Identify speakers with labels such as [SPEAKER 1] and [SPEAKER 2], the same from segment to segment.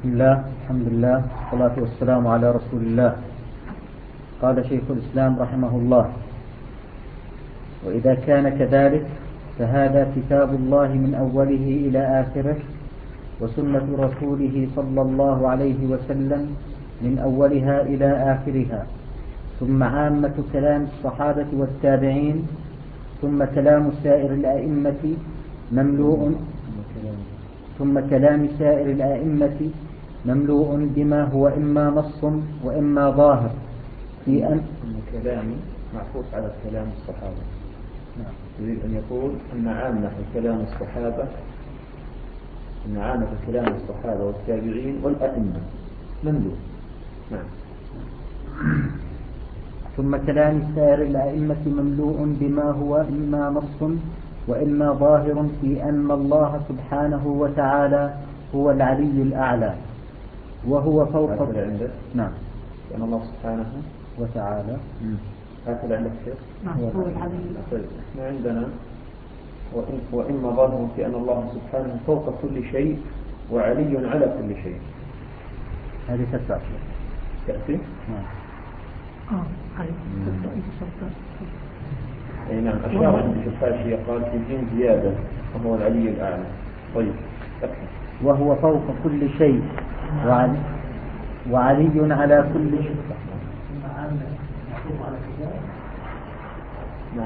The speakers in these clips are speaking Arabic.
[SPEAKER 1] بسم الله، الحمد لله، والصلاة والسلام على رسول الله. قال شيخ الإسلام رحمه الله: وإذا كان كذلك فهذا كتاب الله من أوله إلى آخره، وسنة رسوله صلى الله عليه وسلم من أولها إلى آخرها، ثم عامة كلام الصحابة والتابعين، ثم كلام سائر الأئمة مملوء بما هو إما نص وإما ظاهر في أن
[SPEAKER 2] كلام معطوف على كلام الصحابة. يريد أن يقول أن عامة كلام الصحابة والتابعين والأئمة مملوء. نعم.
[SPEAKER 1] ثم كلام سائر الأئمة مملوء بما هو إما نص وإما ظاهر في أن الله سبحانه وتعالى هو العلي الأعلى، وهو فوق. نعم.
[SPEAKER 2] أن الله سبحانه
[SPEAKER 1] وتعالى
[SPEAKER 2] هكذا عندك شيء؟
[SPEAKER 3] نعم، هو العلي.
[SPEAKER 2] طيب، احنا عندنا وإما ظاهر في أن الله سبحانه فوق كل شيء وعلي على كل شيء.
[SPEAKER 1] هذه
[SPEAKER 2] تأتي؟
[SPEAKER 1] نعم.
[SPEAKER 2] أي نعم. أشار عندي في الحاشية قال في الدين زيادة وهو العلي الأعلى. طيب، أكمل.
[SPEAKER 1] وهو فوق كل شيء وعلي على كل شيء.
[SPEAKER 2] نعم.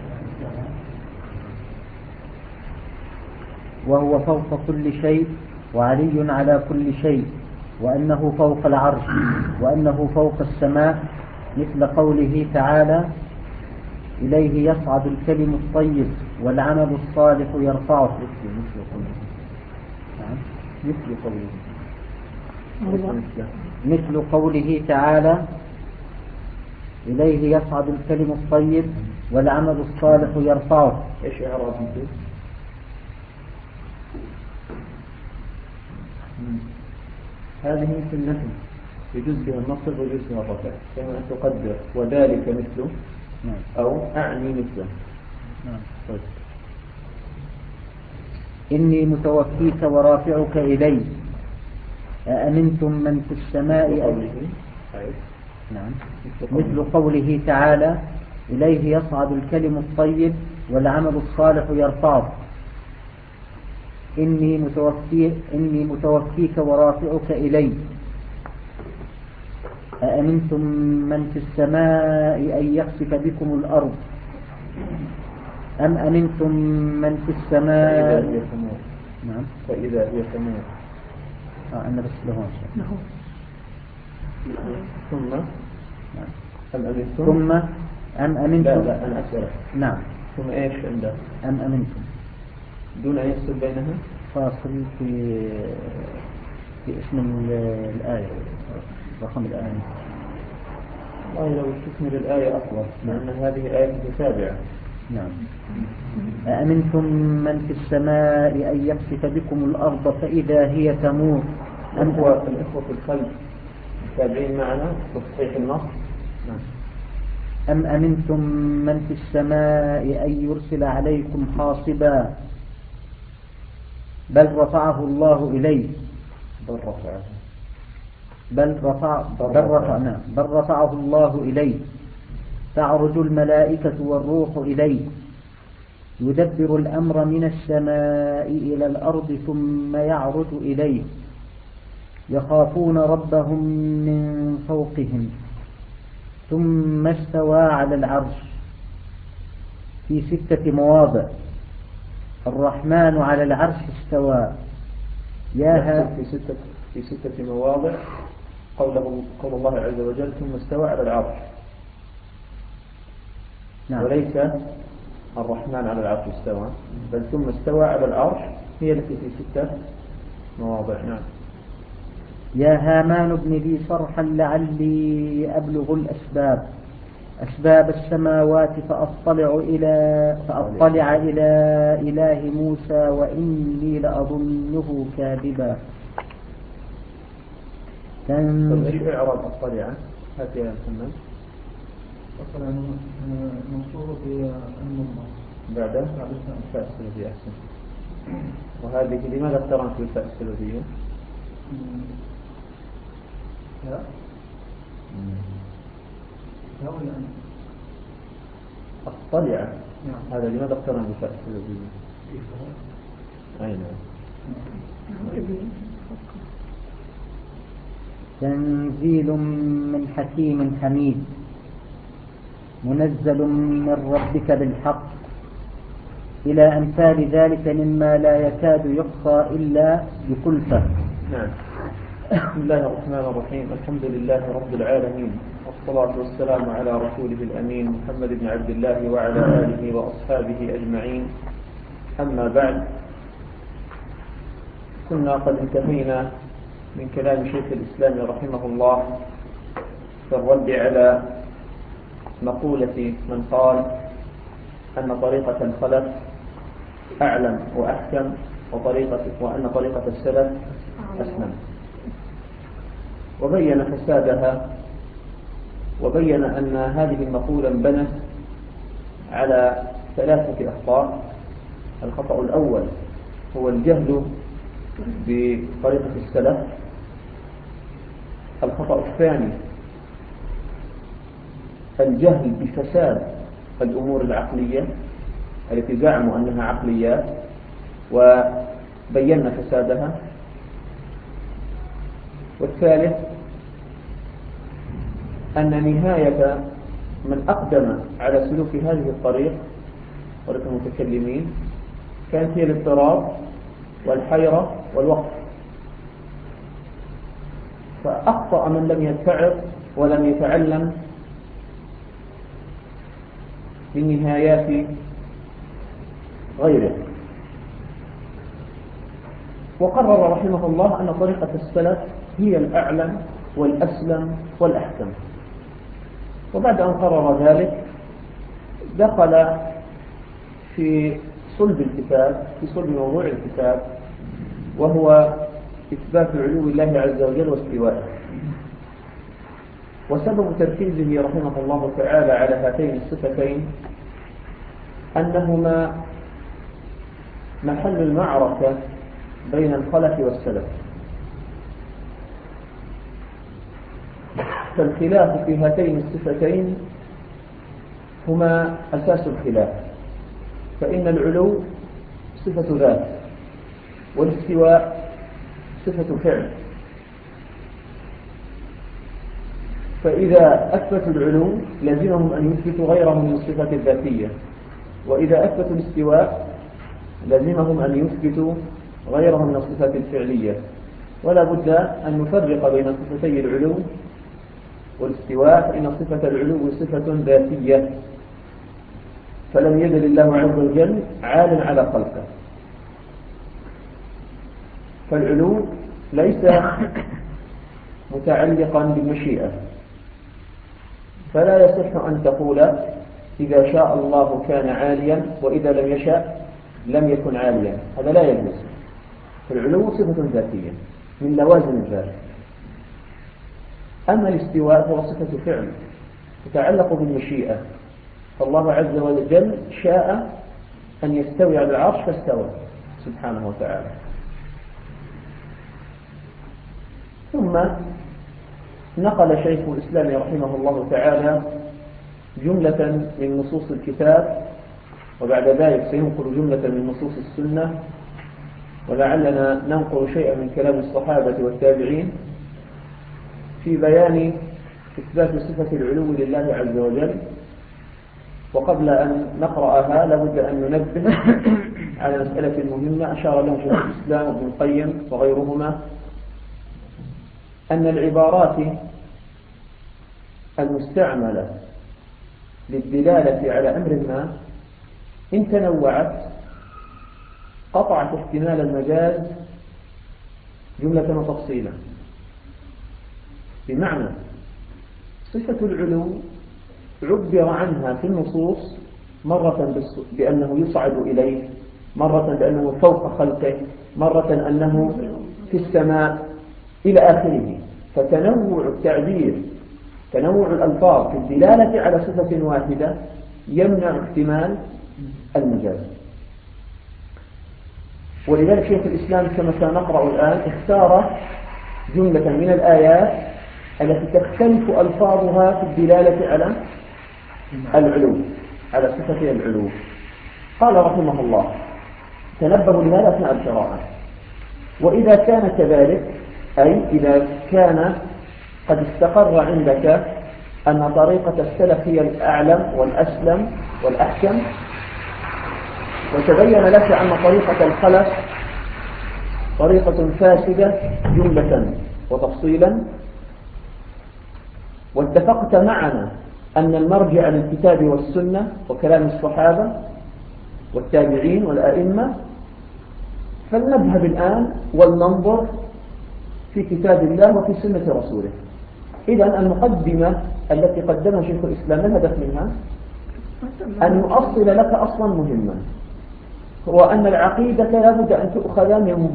[SPEAKER 1] وهو فوق كل شيء وعلي على كل شيء، وأنه فوق العرش، وأنه فوق السماء، مثل قوله تعالى: إليه يصعد الكلم الطيب والعمل الصالح يرفعه. مثل قوله تعالى: إليه يصعد الكلم الطيب والعمل الصالح يرفعه.
[SPEAKER 2] إيش إعرابه؟ هذه في النفي يجوز بها النصب ويجوز بها الرفع، كما أن تقدر وذلك مثله أو أعني مثله.
[SPEAKER 1] طيب. إني متوفيك ورافعك إلي، أأمنتم من في السماء. نعم. مثل قوله تعالى: إليه يصعد الكلم الطيب والعمل الصالح يرفعه. إني متوفيك ورافعك إلي، أأمنتم من في السماء أن يخسف بكم الأرض أم أمنتم من في السماء. نعم.
[SPEAKER 2] فإذا هي تمور.
[SPEAKER 1] أنا بس لهون
[SPEAKER 2] ثم
[SPEAKER 1] نعم.
[SPEAKER 2] ثم
[SPEAKER 1] أم أمنتم.
[SPEAKER 2] لا أنا أسألك.
[SPEAKER 1] نعم.
[SPEAKER 2] ثم إيش عنده؟
[SPEAKER 1] أم أمنتم
[SPEAKER 2] دون أن يفصل بينها.
[SPEAKER 1] فاصل في اسم الآية، رقم الآية.
[SPEAKER 2] والله لو تكمل الآية أفضل، لأن هذه آية متتابعة.
[SPEAKER 1] نعم. أأمنتم من في السماء أن يخسف بكم الأرض فإذا هي تمور.
[SPEAKER 2] الإخوة في الخلف تابعين معنا بصحيح النص. نعم.
[SPEAKER 1] أم أمنتم من في السماء أن يرسل عليكم حاصبا بل رفعه الله إليه. بل رفعه الله إليه، تعرج الملائكة والروح إليه، يدبر الأمر من السماء إلى الأرض ثم يعرج إليه، يخافون ربهم من فوقهم، ثم استوى على العرش في 6 مواضع. الرحمن على العرش استوى.
[SPEAKER 2] في 6 مواضع قول الله عز وجل: ثم استوى على العرش.
[SPEAKER 1] نعم.
[SPEAKER 2] وليس الرحمن على العرش استوى، بل ثم استوى على العرش هي التي في 6 مواضع. نعم.
[SPEAKER 1] يا هامان ابن لي صرحا لعلي أبلغ أسباب السماوات فأطلع إلى إله موسى وإني لأظنه كاذبا.
[SPEAKER 2] ايش إعراب أطلع؟ هات يا محمد.
[SPEAKER 4] أطلع منصوب بالمضمر
[SPEAKER 2] بعد الفاء السببية. أحسن. وهذه لماذا اقترنت بالفاء السببية؟ الطلعة هذا لماذا اقترن بفاء؟ أين؟
[SPEAKER 1] تنزيل من حكيم حميد منزل من ربك بالحق إلى أمثال ذلك مما لا يكاد يحصى إلا بكلفة.
[SPEAKER 2] نعم. بسم الله الرحمن الرحيم. الحمد لله رب العالمين، والصلاة والسلام على رسوله الأمين محمد بن عبد الله وعلى آله وأصحابه أجمعين. أما بعد، كنا قد انتهينا من كلام شيخ الإسلام رحمه الله في الرد على مقولة من قال أن طريقة الخلف أعلم وأحكم وأن طريقة السلف أسلم، وبين فسادها، وبين أن هذه المقولة انبنت على 3 أخطاء. الخطأ الأول هو الجهل بطريقة السلف. الخطأ الثاني الجهل بفساد الأمور العقلية التي زعموا أنها عقليات، وبينا فسادها. والثالث أن نهاية من أقدم على سلوك هذه الطريق، طريق المتكلمين، كانت هي الاضطراب والحيرة والوقت. فأخطأ من لم يتعظ ولم يتعلم من نهايات غيره. وقرر رحمه الله أن طريقة السلف هي الأعلم والأسلم والأحكم. وبعد أن قرر ذلك دخل في صلب الكتاب، في صلب موضوع الكتاب، وهو إثبات علو الله عز وجل واستوائه. وسبب تركيزه رحمه الله تعالى على هاتين الصفتين أنهما محل المعركة بين الخلف والسلف. فالخلاف في هاتين الصفتين هما أساس الخلاف، فإن العلو صفة ذات، والاستواء صفة فعل. فإذا أثبتوا العلو لازمهم أن يثبتوا غيره من الصفة الذاتية، وإذا أثبتوا الاستواء لازمهم أن يثبتوا غيره من الصفات الفعلية. ولا بد أن نفرق بين صفتي العلو والاستواء، فإن صفة العلو صفة ذاتية، فلم يزل الله عز وجل عال على خلقه. فالعلو ليس متعلقا بالمشيئة، فلا يصح أن تقول إذا شاء الله كان عاليا وإذا لم يشاء لم يكن عاليا، هذا لا يجوز. فالعلو صفة ذاتية من لوازم الذات. أما الاستواء هو صفة فعل تتعلق بالمشيئة، فالله عز وجل شاء أن يستوي على العرش فاستوى سبحانه وتعالى. ثم نقل شيخ الإسلام رحمه الله تعالى جملة من نصوص الكتاب، وبعد ذلك سينقل جملة من نصوص السنة، ولعلنا ننقل شيئا من كلام الصحابة والتابعين في بيان إثبات صفة العلو لله عز وجل. وقبل أن نقرأها لابد أن ننبه على مسألة مهمة أشار لها شيخ الإسلام ابن القيم وغيرهما، أن العبارات المستعملة للدلالة على أمر ما إن تنوعت قطعت احتمال المجاز جملة وتفصيلا. بمعنى صفة العلو عبر عنها في النصوص مرة بأنه يصعد إليه، مرة بأنه فوق خلقه، مرة أنه في السماء إلى آخره. فتنوع التعبير، تنوع الألفاظ في الدلالة على صفة واحدة يمنع احتمال المجاز. ولذلك شيخ الإسلام كما سنقرأ الآن اختار جملة من الآيات التي تختلف ألفاظها في الدلالة على العلو، على صفة العلو. قال رحمه الله: تنبهوا لهذا أثناء القراءة. وإذا كان كذلك، أي إذا كان قد استقر عندك أن طريقة السلف هي الأعلم والأسلم والأحكم، وتبين لك أن طريقة الخلف طريقة فاسدة جملة وتفصيلا، واتفقت معنا أن المرجع للكتاب والسنة وكلام الصحابة والتابعين والأئمة، فلنذهب الآن ولننظر في كتاب الله وفي سنة رسوله. إذن المقدمة التي قدمها شيخ الإسلام الهدف منها أن يؤصل لك أصلا مهما، هو أن العقيدة لابد أن تؤخذ من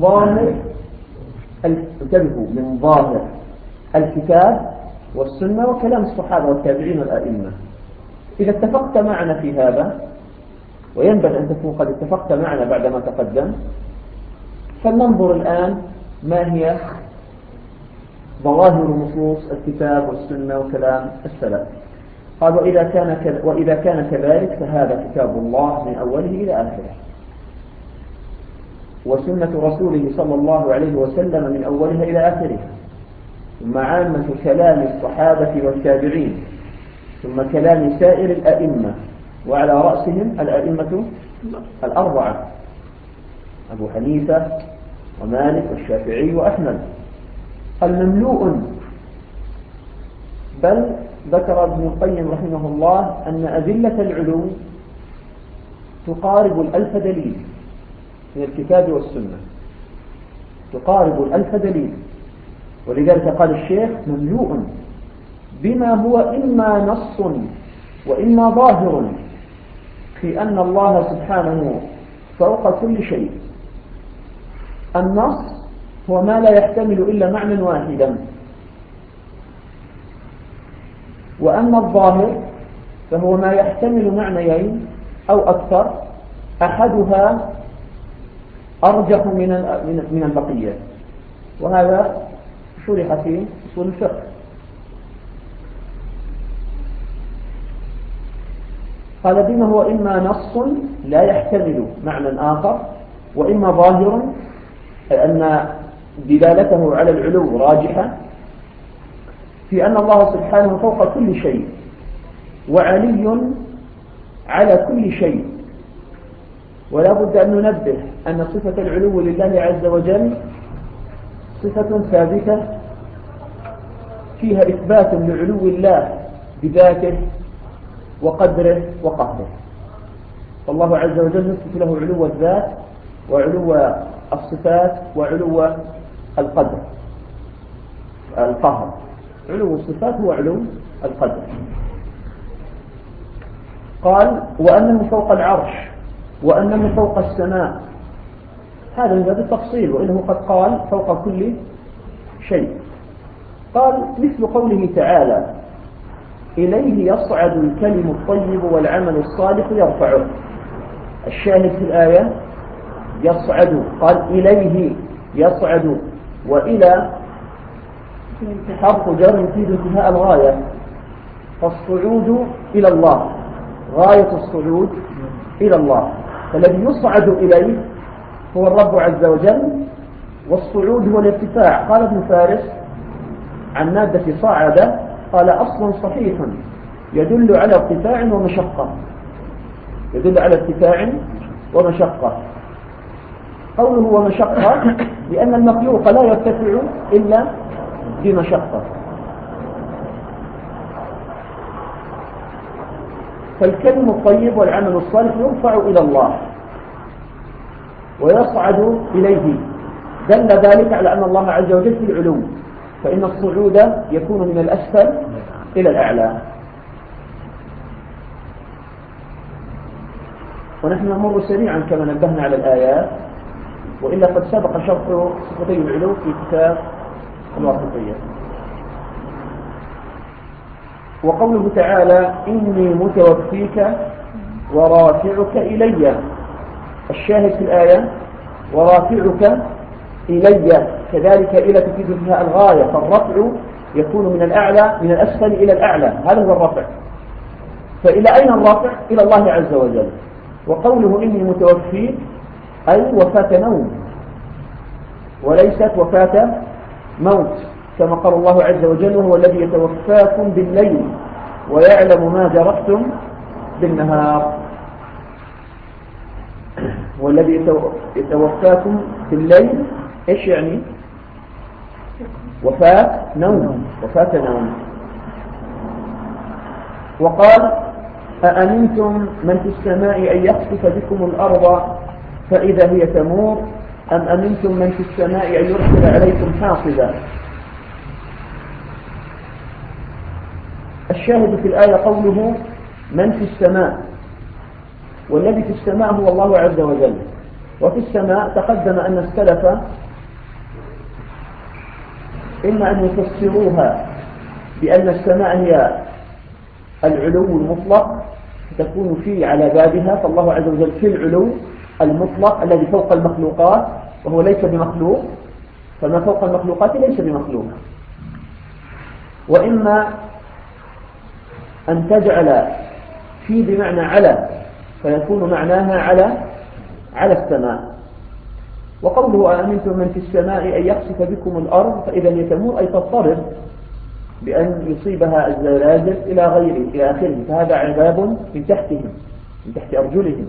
[SPEAKER 2] ظاهر الكتاب والسنة وكلام الصحابة والتابعين والأئمة. إذا اتفقت معنا في هذا، وينبغي أن تكون قد اتفقت معنا بعدما تقدم، فلننظر الآن ما هي ظواهر نصوص الكتاب والسنة وكلام السلف. قال: وإذا كان كذلك فهذا كتاب الله من أوله إلى آخره، وسنة رسوله صلى الله عليه وسلم من أولها إلى آخرها، ثم عامة كلام الصحابة والتابعين، ثم كلام سائر الأئمة، وعلى رأسهم الأئمة الأربعة: أبو حنيفة ومالك والشافعي وأحمد. المملوء، بل ذكر ابن القيم رحمه الله أن أدلة العلو تقارب 1000 دليل من الكتاب والسنة، تقارب 1000 دليل. ولذلك قال الشيخ: مملوء بما هو إما نص وإما ظاهر في أن الله سبحانه فوق كل شيء. النص هو ما لا يحتمل إلا معنى واحدا، وأما الظاهر فهو ما يحتمل معنيين أو أكثر، أحدها أرجح من البقية، وهذا شرح في أصول الفقه. قال: بما هو إما نص لا يحتمل معنى آخر، وإما ظاهر أن دلالته على العلو راجحة في أن الله سبحانه فوق كل شيء وعلي على كل شيء. ولا بد أن ننبه أن صفة العلو لله عز وجل صفة ثابتة فيها إثبات لعلو الله بذاته وقدره وقهره. فالله عز وجل نثبت له علو الذات وعلو الصفات وعلو القدر القهر. علو الصفات هو علو القدر. قال: وأنه فوق العرش وأنه فوق السماء. هذا من باب التفصيل، وإنه قد قال فوق كل شيء. قال: مثل قوله تعالى: إليه يصعد الكلم الطيب والعمل الصالح يرفعه. الشاهد في الآية يصعد، قال إليه يصعد، وإلى حرف جر يفيد انتهاء الغاية، فالصعود إلى الله، غاية الصعود إلى الله. فالذي يصعد إليه هو الرب عز وجل، والصعود هو الارتفاع. قال ابن فارس عن مادة صعد، قال: أصل صحيح يدل على ارتفاع ومشقة، يدل على ارتفاع ومشقة. قوله ومشقة لأن المخلوق لا يرتفع إلا بمشقة. فالكلم الطيب والعمل الصالح يرفع إلى الله ويصعد إليه، دل ذلك على أن الله عز وجل في العلو، فإن الصعود يكون من الأسفل إلى الأعلى. ونحن نمر سريعا كما نبهنا على الآيات، وإلا قد سبق شرح صفتي العلو في كتاب الواسطية. وقوله تعالى: إني متوفيك ورافعك إلي. الشاهد في الآية ورافعك إلي، كذلك إلى تفيد فيها الغاية، فالرفع يكون من الأعلى من الأسفل إلى الأعلى، هذا هو الرفع. فإلى أين الرفع؟ إلى الله عز وجل. وقوله إني متوفي أي وفاة نوم وليست وفاة موت، كما قال الله عز وجل وهو الذي يتوفاكم بالليل ويعلم ما جرحتم بالنهار. والذي يتوفاكم بالليل إيش يعني؟ وفاة نوم، وفاة نوم. وقال أأمنتم من في السماء أن يخسف بكم الأرض فإذا هي تمور أم أمنتم من في السماء أن يرسل عليكم حاصبا. الشاهد في الآية قوله من في السماء، والذي في السماء هو الله عز وجل. وفي السماء تقدم أن السلف إما أن يفسروها بأن السماء هي العلو المطلق تكون فيه على بابها، فالله عز وجل في العلو المطلق الذي فوق المخلوقات وهو ليس بمخلوق، فما فوق المخلوقات ليس بمخلوق. وإما أن تجعل في بمعنى على فيكون معناها على السماء. وقوله أأمنتم من في السماء أن يخسف بكم الأرض فإذا هي تمور أي تضطرب بأن يصيبها الزلازل إلى غيره إلى آخره، فهذا عذاب من تحتهم من تحت أرجلهم.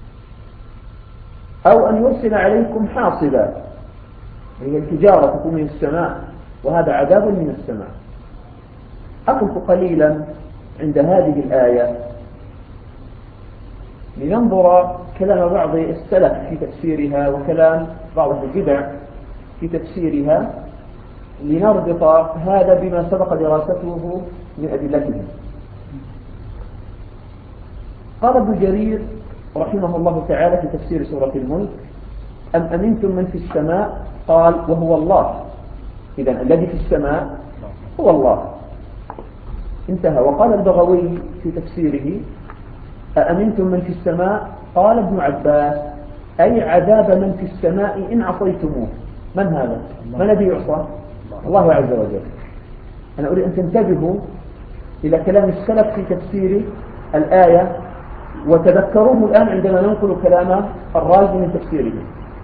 [SPEAKER 2] أو أن يرسل عليكم حاصبا هي الحجارة تكون من السماء، وهذا عذاب من السماء. أقف قليلا عند هذه الآية لننظر كلام بعض السلف في تفسيرها وكلام بعض البدع في تفسيرها، لنربط هذا بما سبق دراسته من أدلته. قال ابن جرير رحمه الله تعالى في تفسير سورة الملك أم أمنتم من في السماء، قال وهو الله، إذن الذي في السماء هو الله، انتهى. وقال البغوي في تفسيره أأمنتم من في السماء، قال ابن عباس أي عذاب من في السماء إن عصيتموه. من هذا؟ من الذي يعصى؟ الله عز وجل. أنا أريد أن تنتبهوا إلى كلام السلف في تفسير الآية وتذكروه الآن عندما ننقل كلام الرازي من تفسيره.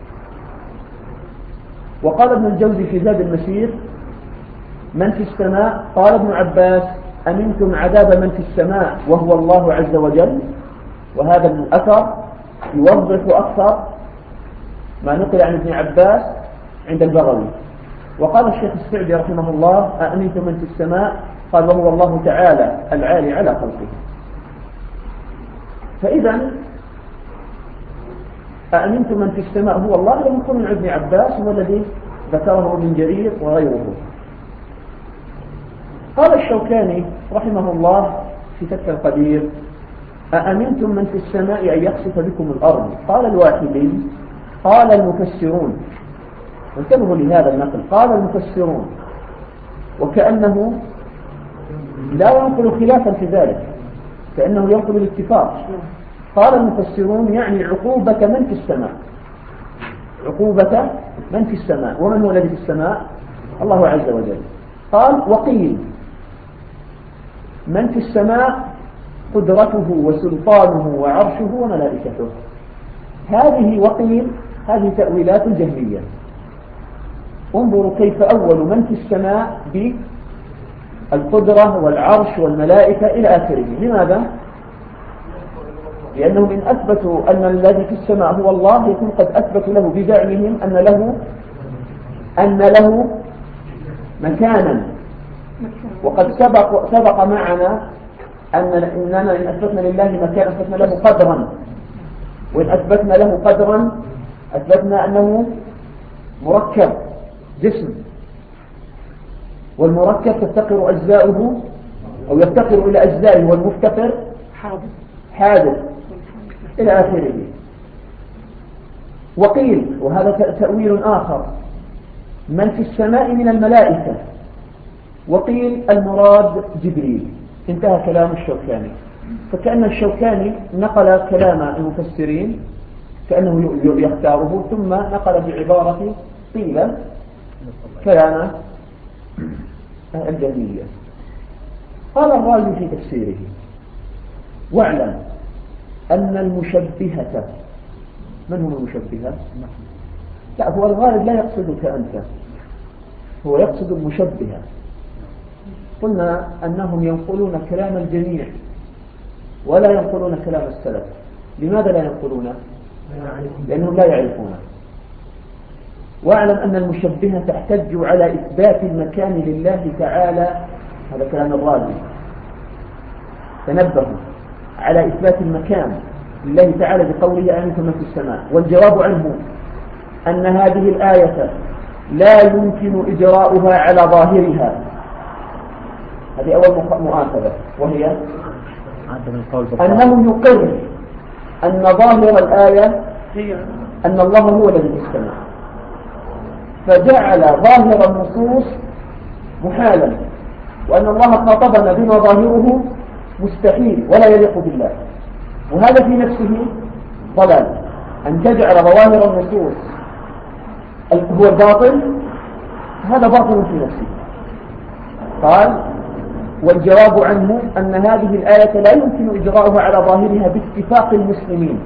[SPEAKER 2] وقال ابن الجوزي في زاد المسير من في السماء، قال ابن عباس أمنتم عذاب من في السماء وهو الله عز وجل. وهذا الأثر يوضح أكثر ما نقل عن ابن عباس عند البغوي. وقال الشيخ السعدي رحمه الله أأمنتم من في السماء، قال وهو الله تعالى العالي على خلقه. فإذا أأمنتم من في السماء هو الله، لم يكن من ابن عباس هو الذي ذكره ابن جرير وغيره. قال الشوكاني رحمه الله في فتح القدير أأمنتم من في السماء أن يخسف بكم الأرض، قال الواحدي قال المفسرون، وانتبهوا لهذا النقل، قال المفسرون وكأنه لا ينقل خلافا في ذلك، كأنه ينقل الاتفاق. قال المفسرون يعني عقوبة من في السماء، عقوبة من في السماء. ومن هو الذي في السماء؟ الله عز وجل. قال وقيل من في السماء قدرته وسلطانه وعرشه وملائكته. هذه وقيل هذه تأويلات جهمية. انظروا كيف أول من في السماء بالقدرة والعرش والملائكة إلى آخره. لماذا؟ لأنهم إن أثبتوا أن الذي في السماء هو الله يكون قد أثبتوا له بزعمهم أن له مكانا. وقد سبق معنا أننا إن أثبتنا لله مكانا أثبتنا له قدرا، وإن أثبتنا له قدرا أثبتنا أنه مركب جسم، والمركب تفتقر أجزاؤه أو يفتقر إلى أجزائه، والمفتقر حادث إلى آخره. وقيل وهذا تأويل آخر من في السماء من الملائكة، وقيل المراد جبريل. انتهى كلام الشوكاني. فكأن الشوكاني نقل كلام المفسرين كأنه يختاره، ثم نقل بعبارة قيل كلام الجهمية. قال الرازي في تفسيره: واعلم أن المشبهة، من هم المشبهة؟ لا، هو الغالب لا يقصدك أنت، هو يقصد المشبهة. قلنا أنهم ينقلون كلام الجميع ولا ينقلون كلام السلف. لماذا لا ينقلونه؟ لأنهم لا يعرفونه. واعلم أن المشبهة تحتج على إثبات المكان لله تعالى، هذا كلام الرازي، تنبهوا، على إثبات المكان لله تعالى بقوله أنتم من في السماء. والجواب عنه أن هذه الآية لا يمكن إجراؤها على ظاهرها. هذه أول مؤاخذة، وهي أنه يقر أن ظاهر الآية أن الله هو الذي في السماء، فجعل ظاهر النصوص محالا، وأن الله خاطبنا بما ظاهره مستحيل ولا يليق بالله. وهذا في نفسه ضلال، أن تجعل ظواهر النصوص هو الباطل، هذا باطل في نفسه. قال: والجواب عنه أن هذه الآية لا يمكن إجراؤها على ظاهرها باتفاق المسلمين.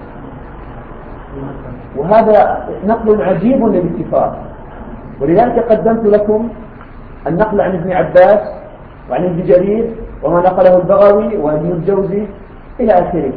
[SPEAKER 2] وهذا نقل عجيب للاتفاق، ولذلك قدمت لكم النقل عن ابن عباس وعن ابن جرير وما نقله البغوي وابن الجوزي إلى آخره.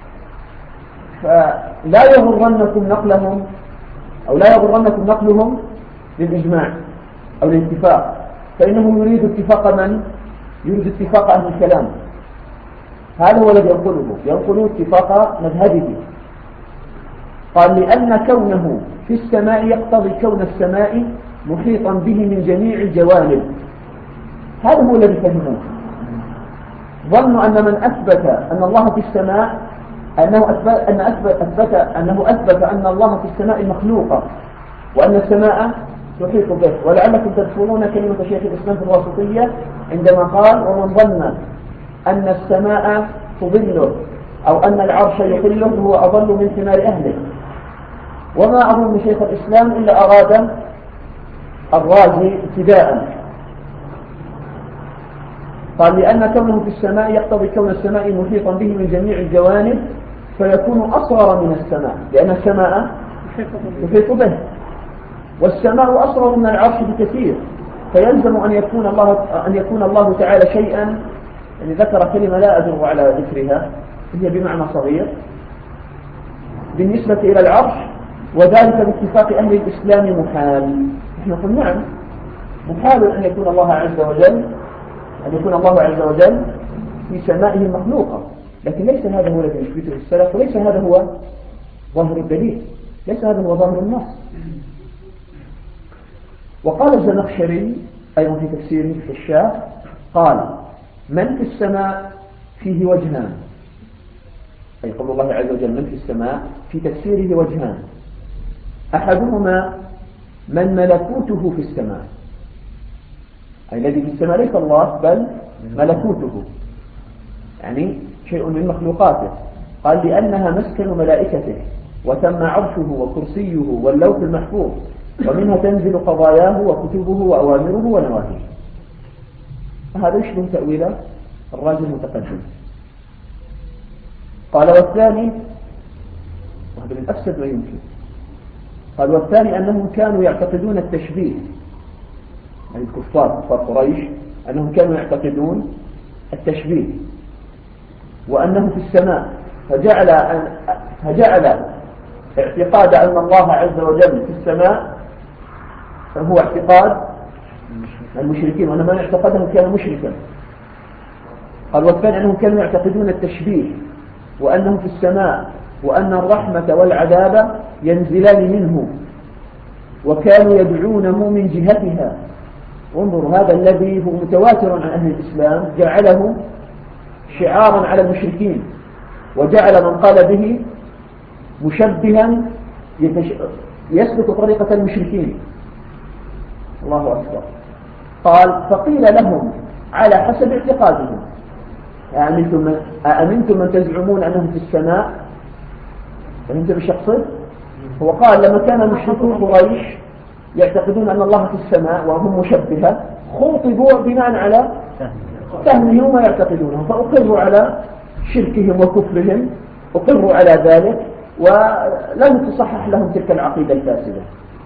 [SPEAKER 2] فلا يغرنكم نقلهم أو لا يغرنكم نقلهم للإجماع أو الاتفاق، فإنه يريد اتفاق من؟ يريد اتفاق أهل الكلام. هذا هو الذي ينقله اتفاق مذهبه. قال: لأن كونه في السماء يقتضي كون السماء محيطا به من جميع الجوانب. هذا هو الذي فهموه. ظنوا أن من أثبت أن الله في السماء أنه أثبت أن الله في السماء مخلوقة، وأن السماء تحيط به. ولعلكم تذكرون كلمة شيخ الإسلام في الواسطية عندما قال: ومن ظن أن السماء تظله أو أن العرش يظله هو أضل من ثمار أهله. وما أظن شيخ الإسلام إلا أراد الرازي ابتداء. قال: لأن كونه في السماء يقتضي كون السماء محيطا به من جميع الجوانب، فيكون أصغر من السماء، لأن السماء يحيط به، والسماء أصغر من العرش بكثير، فيلزم أن يكون الله تعالى شيئا. يعني ذكر كلمة لا أدر على ذكرها، هي بمعنى صغير بالنسبة إلى العرش، وذلك باتفاق أهل الإسلام محال. نحن نقول نعم، محال أن يكون الله عز وجل في سمائه المخلوقة، لكن ليس هذا هو الذي يثبته السلف، وليس هذا هو ظاهر الدليل، ليس هذا هو ظاهر النص. وقال الزمخشري أيضا في تفسيره في الشاف، قال: من في السماء فيه وجهان، أي قول الله عز وجل من في السماء في تفسيره وجهان: أحدهما من ملكوته في السماء، أي الذي في السماء ليس الله بل ملكوته، يعني شيء من مخلوقاته. قال: لأنها مسكن ملائكته، وتم عرشه وكرسيه واللوح المحفوظ، ومنها تنزل قضاياه وكتبه وأوامره ونواهيه. هذا يشبه تأويل الراجل المتقدم. قال: والثاني، وهذا من أفسد ما يمكن، قال: والثاني أنهم كانوا يعتقدون التشبيه، يعني كفار قريش، أنهم كانوا يعتقدون التشبيه، وأنه في السماء، فجعل اعتقاد أن الله عز وجل في السماء فهو اعتقاد المشركين، وأن من اعتقده كان مشركا. قال: والثاني أنهم كانوا يعتقدون التشبيه، وأنه في السماء، وأن الرحمة والعذاب ينزلان منه، وكانوا يدعونه من جهتها. انظروا، هذا الذي هو متواتر عن أهل الإسلام جعله شعارا على المشركين، وجعل من قال به مشبها يسلك طريقة المشركين. الله أكبر. قال: فقيل لهم على حسب اعتقادهم: أأمنتم من تزعمون أنهم في السماء؟ فهمت بشخصه؟ هو قال: لما كان مشركو قريش يعتقدون أن الله في السماء وهم مشبهة، خوطبوا بناء على فهمهم وما يعتقدونه، فأقروا على شركهم وكفرهم، أقروا على ذلك ولم تصحح لهم تلك العقيدة الفاسدة.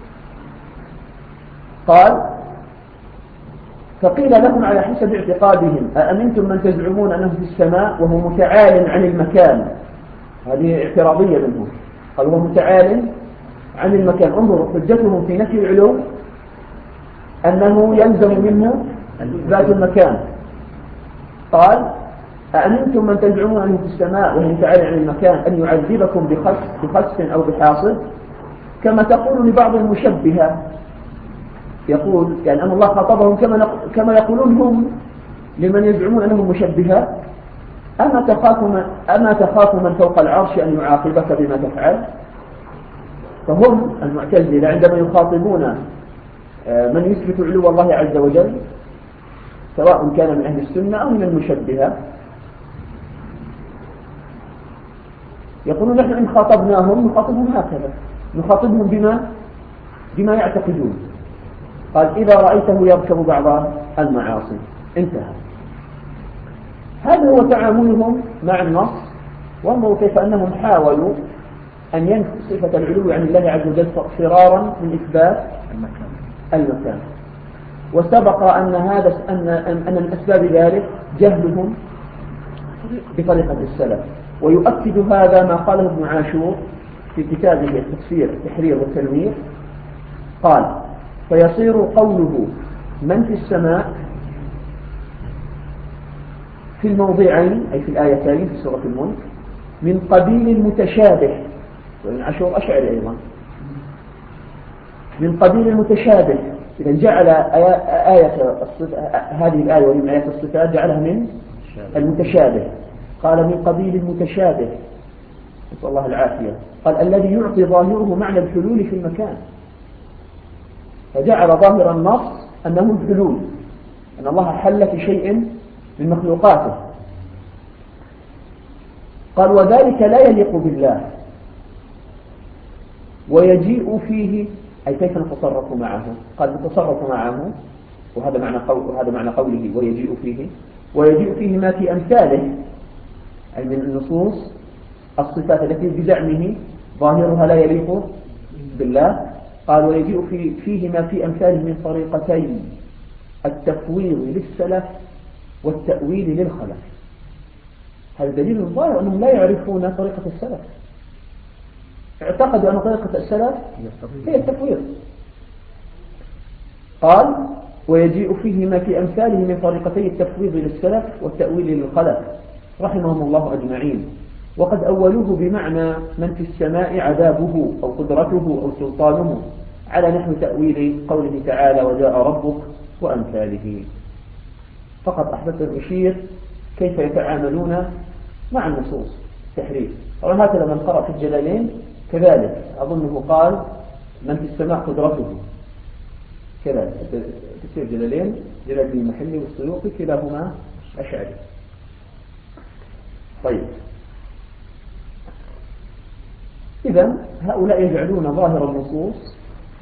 [SPEAKER 2] قال: فقيل لهم على حسب اعتقادهم: أأمنتم من تزعمون أنه في السماء وهو متعال عن المكان؟ هذه اعتراضية منهم، قال هو متعال عن المكان. انظروا حجتهم في نفي العلو أنه يلزم منه ذات المكان. قال: أأمنتم من تزعمون أنه في السماء وهو متعال عن المكان أن يعذبكم بخسف أو بحاصل، كما تقول لبعض المشبهة، يقول يعني أن الله خاطبهم كما يقولون هم لمن يزعمون أنهم مشبهة: أما تخاف من فوق العرش أن يعاقبك بما تفعل؟ فهم المعتزلة عندما يخاطبون من يثبت علو الله عز وجل سواء كان من أهل السنة أو من المشبهة، يقولون نحن إن خاطبناهم نخاطبهم هكذا، نخاطبهم بما يعتقدون. قال: إذا رأيته يركب بعض المعاصي، انتهى. هذا هو تعاملهم مع النص. وانظروا كيف أنهم حاولوا أن ينفوا صفة العلو عن الله عز وجل فرارا من إثبات المكان. وسبق أن أن من أسباب ذلك جهلهم بطريقة السلف. ويؤكد هذا ما قاله ابن عاشور في كتابه التفسير التحرير والتنوير. قال: فيصير قوله من في السماء في الموضعين أي في الآيتين في سورة الملك من قبيل المتشابه، وابن عاشور أشعري أيضا، من قبيل المتشابه. إذا جعل هذه الآية وهي من آيات الصفات جعلها من المتشابه. قال: من قبيل المتشابه، نسأل الله العافية. قال: الذي يعطي ظاهره معنى الحلول في المكان، فجعل ظاهر النص أنه الحلول، أن الله حل في شيء من مخلوقاته. قال: وذلك لا يليق بالله ويجيء فيه، أي كيف نتصرف معه؟ قال: نتصرف معه، وهذا معنى قوله ويجيء فيه ما في أمثاله، أي من النصوص الصفات التي بزعمه ظاهرها لا يليق بالله. قال: ويجيء فيه ما في أمثاله من طريقتين: التفويض للسلف والتأويل للخلف. هذا دليل ظاهر أنهم لا يعرفون طريقة السلف، اعتقدوا أن طريقة السلف هي التفويض. قال: ويجيء فيه ما في أمثاله من طريقتي التفويض للسلف والتأويل للخلف رحمهم الله أجمعين. وقد أولوه بمعنى من في السماء عذابه أو قدرته أو سلطانه، على نحو تأويل قوله تعالى وجاء ربك وأمثاله. فقط أحببت أن أشير كيف يتعاملون مع النصوص تحريف. طبعا هكذا من قرأ في الجلالين كذلك، أظنه قال من في السماء قدرته كذا. تفسير جلالين، جلال الدين المحلي والسيوطي كلاهما أشعري. طيب، إذن هؤلاء يجعلون ظاهر النصوص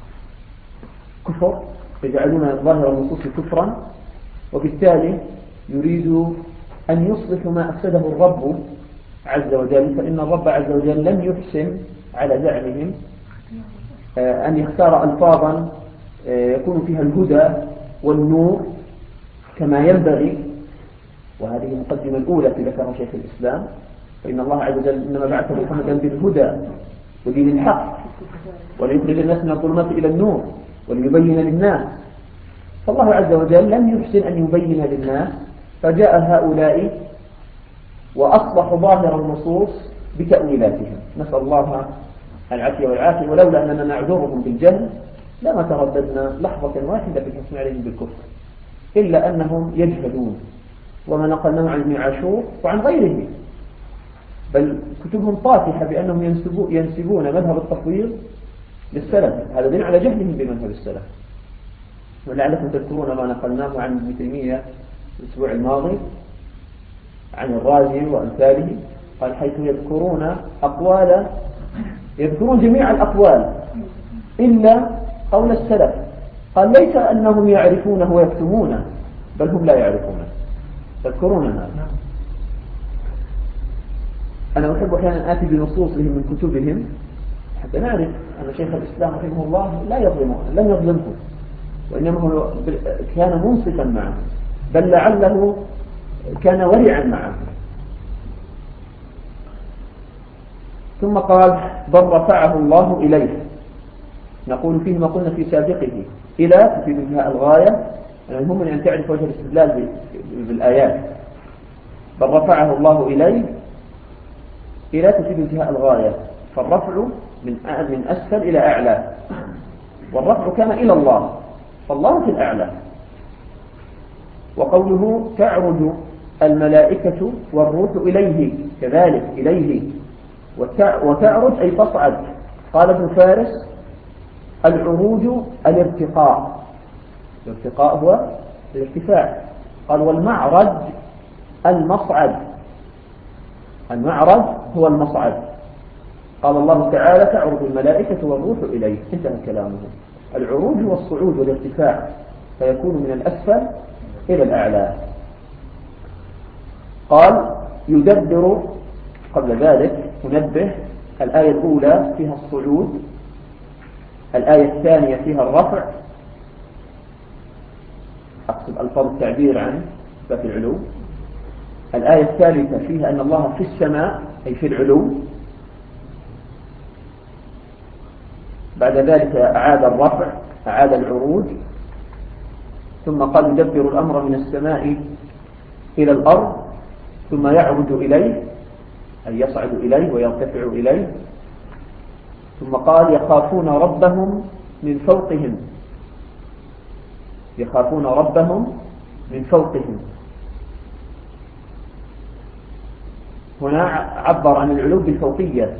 [SPEAKER 2] كفر، يجعلون ظاهر النصوص كفرا، وبالتالي يريد أن يصلح ما أفسده الرب عز وجل. فإن الرب عز وجل لم يحسن على زعمهم أن يختار ألفاظا يكون فيها الهدى والنور كما ينبغي. وهذه المقدمة الأولى في ذكر شيخ الإسلام، فإن الله عز وجل إنما بعث محمدا بالهدى ودين الحق وليخرج الناس من الظلمات إلى النور وليبين للناس. فالله عز وجل لم يحسن أن يبين للناس، فجاء هؤلاء وأصلحوا ظاهر النصوص بتأويلاتهم، نسأل الله العافية والعافية. ولولا أننا نعذرهم بالجهل لما ترددنا لحظة واحدة في الحكم عليهم بالكفر، إلا أنهم يجهلون. وما نقلناه عن ابن عاشور وعن غيره، بل كتبهم طافحة بأنهم ينسبون مذهب التفويض للسلف. هذا دين على جهلهم بمذهب السلف. ولعلكم تذكرون ما نقلناه عن ابن تيمية الأسبوع الماضي عن الرازي وأمثاله، قال حيث يذكرون جميع الأقوال إلا قول السلف، قال ليس أنهم يعرفونه ويكتمونه، بل هم لا يعرفونه. تذكرون هذا؟ أنا أحب أحيانا آتي بنصوصهم من كتبهم حتى نعرف أن شيخ الإسلام رحمه الله لا يظلمه، لم يظلمه، وإنما هو كان منصفا معه، بل لعله كان ورعا معه. ثم قال بل رفعه الله إليه. نقول فيه ما قلنا في سابقه، إلى تفيد بها الغاية. المهم أن تعرف وجه الاستدلال بالآيات. بل رفعه الله إليه، إلى تفيد بها الغاية، فالرفع من أسفل إلى أعلى، والرفع كان إلى الله، فالله في الأعلى. وقوله تعرج الملائكة والروح إليه، كذلك إليه، وتعرج أي تصعد. قال ابن فارس العروج الارتقاء، الارتقاء هو الارتفاع. قال والمعرج المصعد، المعرج هو المصعد. قال الله تعالى تعرج الملائكة والروح إليه، انتهى كلامه. العروج والصعود والارتفاع، فيكون من الأسفل إلى الأعلى. قال يدبر، قبل ذلك ننبه، الآية الأولى فيها الصعود، الآية الثانية فيها الرفع، أقصد ألفاظ التعبير عن صفة العلو. الآية الثالثة فيها أن الله في السماء أي في العلو. بعد ذلك أعاد الرفع، أعاد العروج، ثم قال يدبر الأمر من السماء إلى الأرض، ثم يعرج إليه أي يصعد إليه ويرتفع إليه. ثم قال يخافون ربهم من فوقهم، يخافون ربهم من فوقهم. هنا عبر عن العلو بالفوقية،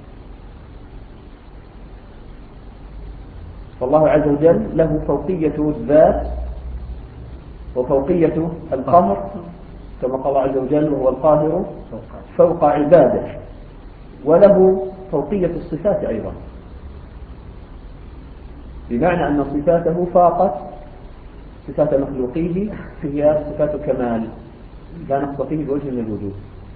[SPEAKER 2] فالله عز وجل له فوقية الذات وفوقية القهر، كما قال عز وجل وهو القاهر فوق عباده، وله فوقية الصفات أيضا، بمعنى أن صفاته فاقت صفات مخلوقيه، هي صفات كمال لا نقص فيه بوجه من الوجود.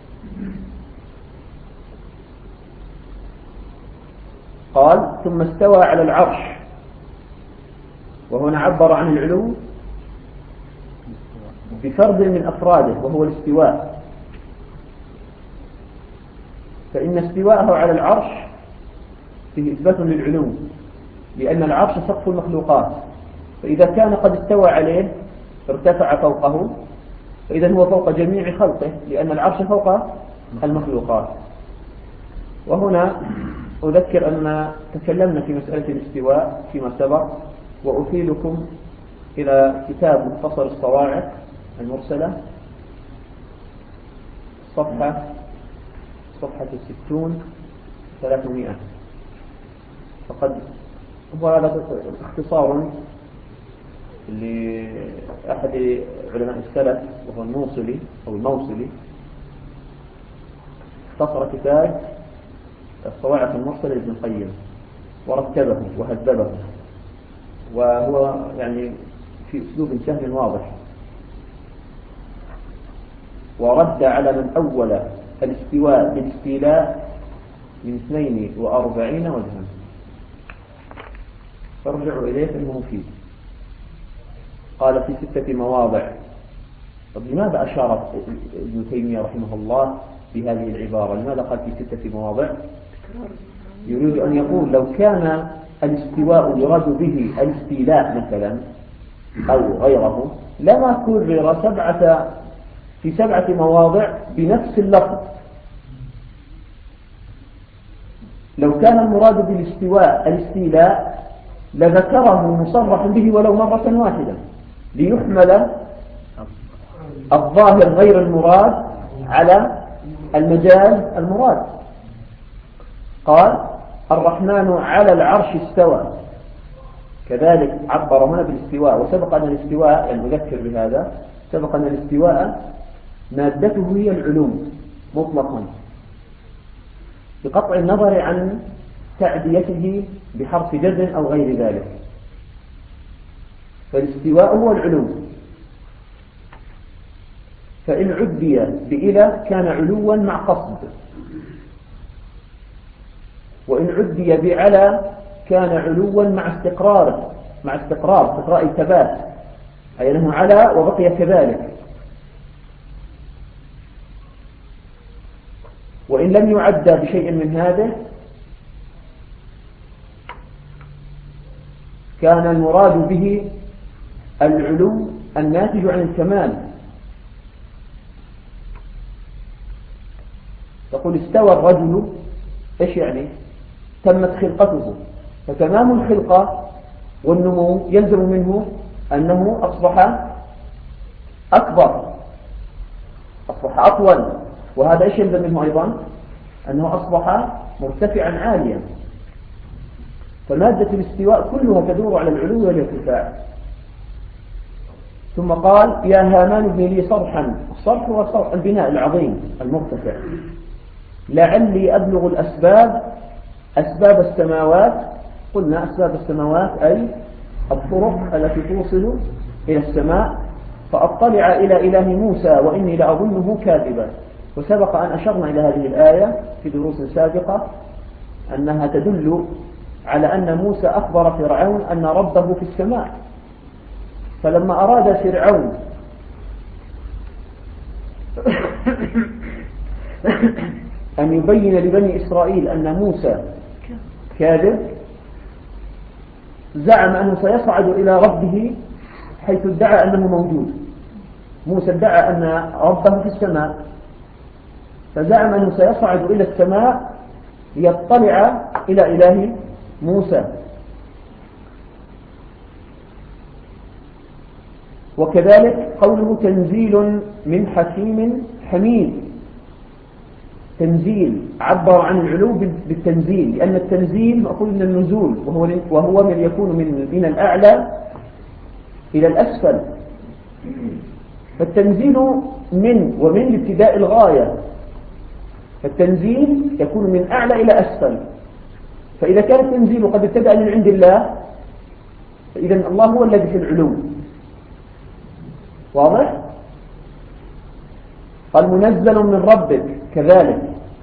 [SPEAKER 2] قال ثم استوى على العرش، وهنا عبر عن العلو بفرد من أفراده وهو الاستواء، فإن استواءه على العرش فيه إثبات للعلو، لأن العرش سقف المخلوقات، فإذا كان قد استوى عليه ارتفع فوقه، فإذا هو فوق جميع خلقه، لأن العرش فوق المخلوقات. وهنا أذكر أن تكلمنا في مسألة الاستواء فيما سبق، وأفيدكم إلى كتاب مختصر الصواعق المرسلة، صفحة 60-300. فقد هو هذا اختصار لأحد علماء السلف وهو الموصلي أو الموصلي، اختصر كتاب الصواعق المرسلة لابن القيم ورتبه وهذبه، وهو يعني في أسلوب سهل واضح، ورد على من أول الاستواء بالاستيلاء من 42 وجها، فارجعوا إليه فإنه مفيد. قال في 6 مواضع. طب لماذا أشار ابن تيمية رحمه الله بهذه العبارة؟ لماذا قال في 6 مواضع؟ يريد أن يقول لو كان الاستواء يراد به الاستيلاء مثلا أو غيره لما كرر في 7 مواضع بنفس اللفظ. لو كان المراد بالاستواء الاستيلاء لذكره مصرح به ولو مرة واحدة، ليحمل الظاهر غير المراد على المجال المراد. قال الرحمن على العرش استوى، كذلك عبر هنا بالاستواء. وسبق أن الاستواء، يعني أذكر بهذا، سبق أن الاستواء مادته هي العلوم مطلقا، بقطع النظر عن تعديته بحرف جر أو غير ذلك. فالاستواء هو العلو، فإن عدي بإلى كان علوا مع قصد، وإن عدي بعلى كان علوا مع استقرار ثبات، أي أنه على وبقي كذلك. وإن لم يعدى بشيء من هذا كان المراد به العلو الناتج عن الكمال. تقول استوى الرجل، إيش يعني؟ تمت خلقته، فتمام الخلقة والنمو يلزم منه أنه أصبح أكبر، أصبح أطول، وهذا إيش يلزم منه أيضا؟ أنه أصبح مرتفعا عاليا. فمادة الاستواء كلها تدور على العلو والارتفاع. ثم قال يا هامان ابن لي صرحا، الصرح هو صرح البناء العظيم المرتفع، لعلي أبلغ أسباب السماوات. قلنا أسباب السماوات أي الطرق التي توصل إلى السماء، فأطلع إلى إله موسى وإني لأظنه كاذبا. وسبق أن أشرنا إلى هذه الآية في دروس سابقة أنها تدل على أن موسى أخبر فرعون أن ربه في السماء، فلما أراد فرعون أن يبين لبني إسرائيل أن موسى كاذب، زعم أنه سيصعد إلى ربه حيث ادعى أنه موجود. موسى ادعى أن ربه في السماء، فزعم أنه سيصعد إلى السماء ليطلع إلى إله موسى. وكذلك قوله تنزيل من حكيم حميد، تنزيل عبر عن العلو بالتنزيل، لأن التنزيل مأخوذ من النزول، وهو من يكون من الأعلى إلى الأسفل. فالتنزيل ومن لابتداء الغاية، فالتنزيل يكون من أعلى إلى أسفل. فإذا كان التنزيل قد ابتدأ من عند الله، فإذا الله هو الذي في العلو. واضح؟ قال منزل من ربك كذلك.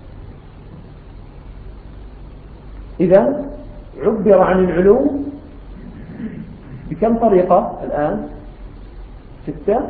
[SPEAKER 2] إذا عبر عن العلو بكم طريقة الآن؟ 6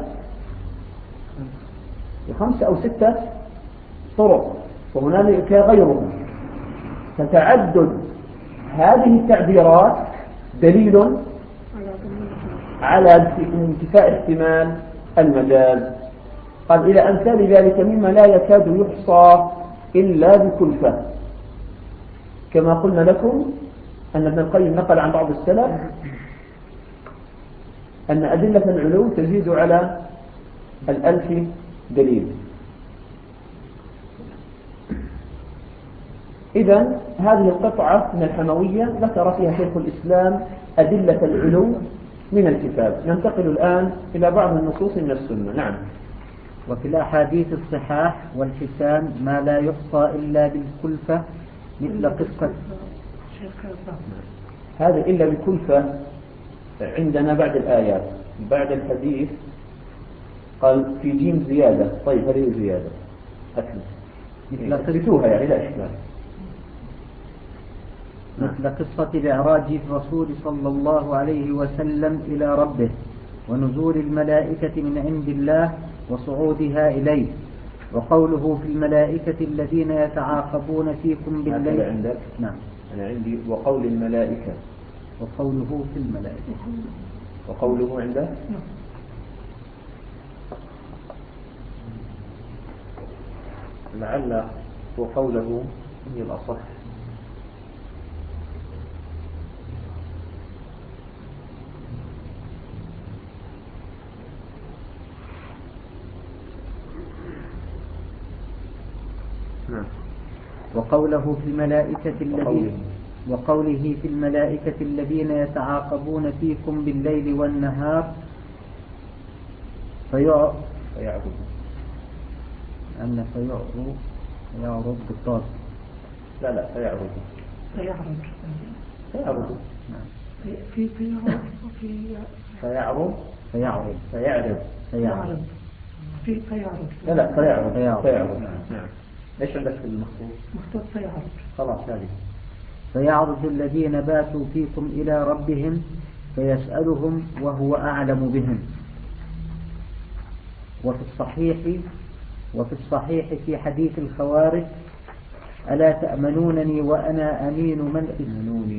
[SPEAKER 2] 5 أو 6 طرق، وهنالك غيرهم. فتعدد هذه التعبيرات دليل على انتفاء احتمال المجاز. قال إلى أمثال ذلك مما لا يكاد يحصى إلا بكلفة. كما قلنا لكم أن ابن القيم نقل عن بعض السلف أن أدلة العلو تزيد على 1000 دليل. إذن هذه القطعة من الحموية ذكر فيها شيخ الإسلام أدلة العلو من الكتاب. ننتقل الآن إلى بعض النصوص من السنة. نعم.
[SPEAKER 1] وفي الأحاديث الصحاح والحسان ما لا يحصى إلا بالكلفة، مثل قصة
[SPEAKER 2] هذا إلا بالكلفة عندنا بعد الآيات. بعد الحديث قال في جيم زيادة. طيب هذه زيادة مثل يعني لا إشكال.
[SPEAKER 1] مثل قصة معراج الرسول صلى الله عليه وسلم إلى ربه، ونزول الملائكة من عند الله وصعودها إليه، وقوله في الملائكة الذين يتعاقبون فيكم بالليل.
[SPEAKER 2] عندك؟
[SPEAKER 1] نعم.
[SPEAKER 2] أنا عندي وقول الملائكة،
[SPEAKER 1] وقوله في الملائكة،
[SPEAKER 2] وقوله عندك؟ لعل وقوله هي الأصح.
[SPEAKER 1] وقوله في الملائكة وقوله في الملائكة الذين يتعاقبون فيكم بالليل والنهار فيعرض بالضاد.
[SPEAKER 2] لا فيعرض.
[SPEAKER 1] نعم.
[SPEAKER 3] في طيارة وفي
[SPEAKER 2] فيعرض
[SPEAKER 1] فيعرض
[SPEAKER 2] فيعرض
[SPEAKER 3] في طيارة.
[SPEAKER 2] لا فيعرض. نعم. ايش عندك في المخطوط؟
[SPEAKER 3] مخطوط طيارة.
[SPEAKER 2] خلاص هذه.
[SPEAKER 1] فيعرج الذين باتوا فيكم إلى ربهم فيسألهم وهو أعلم بهم. وفي الصحيح في حديث الخوارج: ألا تأمنونني وأنا أمين من في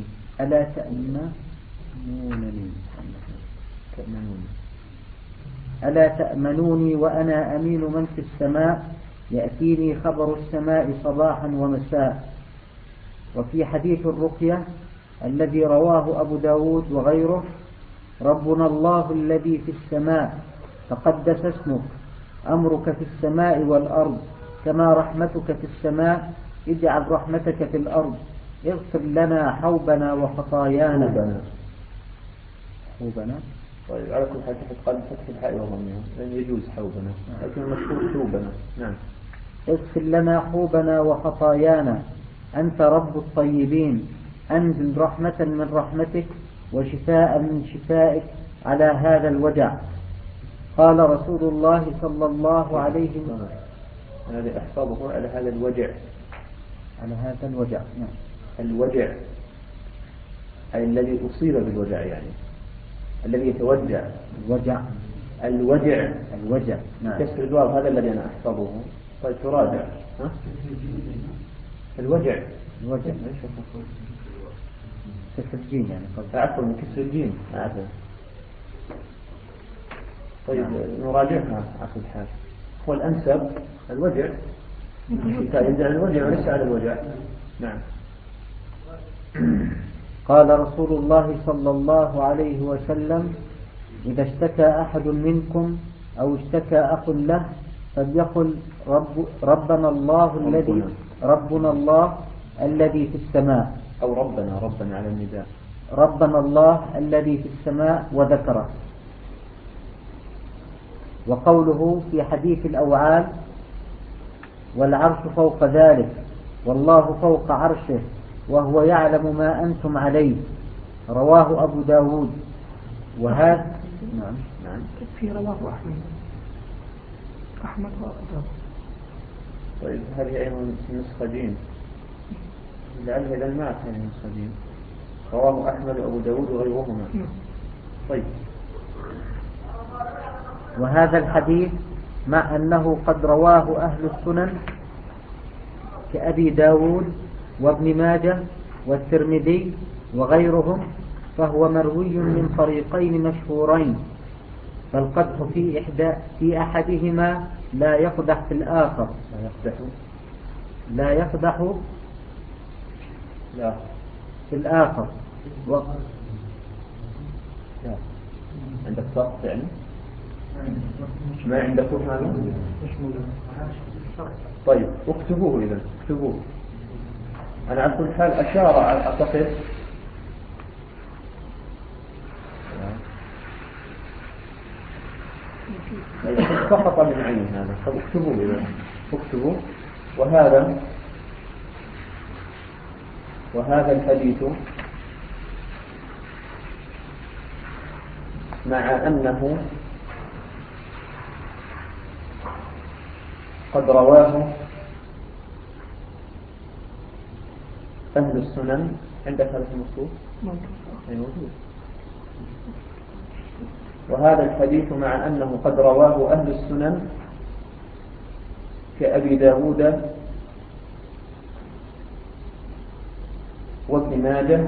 [SPEAKER 1] ألا تأمنوني وأنا أمين من في السماء يأتيني خبر السماء صباحا ومساء. وفي حديث الرقية الذي رواه أبو داود وغيره: ربنا الله الذي في السماء تقدس اسمك، أمرك في السماء والأرض، كما رحمتك في السماء اجعل رحمتك في الأرض، اغفر لنا حوبنا وخطايانا. حوبنا.
[SPEAKER 2] طيب على كل حال تحت فتح الحاء وضمها لأن يجوز حوبنا، لكن المشهور حوبنا. نعم.
[SPEAKER 1] اغفر لنا حوبنا وخطايانا، أنت رب الطيبين، أنزل رحمة من رحمتك وشفاء من شفائك على هذا الوجع. قال رسول الله صلى الله عليه وسلم:
[SPEAKER 2] هذا أحفظه على هذا الوجع.
[SPEAKER 1] نعم.
[SPEAKER 2] الوجع أي الذي أصيب بالوجع، يعني الذي يتوجع. الوجع. نعم. كسر الواو هذا الذي أنا أحفظه. طيب تراجع. الوجع.
[SPEAKER 1] كسر الجيم يعني.
[SPEAKER 2] عفوا من كسر الجيم. طيب نراجعها على كل حال. هو الأنسب الوجع. ينزل الوجع وليس على الوجع. نعم.
[SPEAKER 1] قال رسول الله صلى الله عليه وسلم: إذا اشتكى أحد منكم أو اشتكى أخ له فليقل ربنا الله الذي في السماء،
[SPEAKER 2] أو ربنا على النداء،
[SPEAKER 1] ربنا الله الذي في السماء وذكره. وقوله في حديث الأوعال: والعرش فوق ذلك والله فوق عرشه وهو يعلم ما أنتم عليه، رواه أبو داود. وهذا
[SPEAKER 2] نعم.
[SPEAKER 3] في رواه أحمد وأبو داود.
[SPEAKER 2] طيب هذه أيضا نسخة جيم، لعلها إذا ما هذه نسخة جيم. رواه أحمد وأبو داود وغيرهما. طيب.
[SPEAKER 1] وهذا الحديث مع أنه قد رواه أهل السنن كأبي داود وابن ماجه والترمذي وغيرهم، فهو مروي من طريقين مشهورين، فالقدح في أحدهما لا يقدح في الآخر. لا يقدح في الآخر.
[SPEAKER 2] لا. عندك سقط يعني؟ ما عندكم هذا؟ طيب اكتبوه إذا اكتبوه. أنا على كل حال أشار أعتقد سقط من عين هذا. طب اكتبوه إذا اكتبوه. وهذا الحديث مع أنه قد رواه أهل السنن. عندك هذا المصروف؟ موجود. وهذا الحديث مع أنه قد رواه أهل السنن كأبي داود وابن ماجه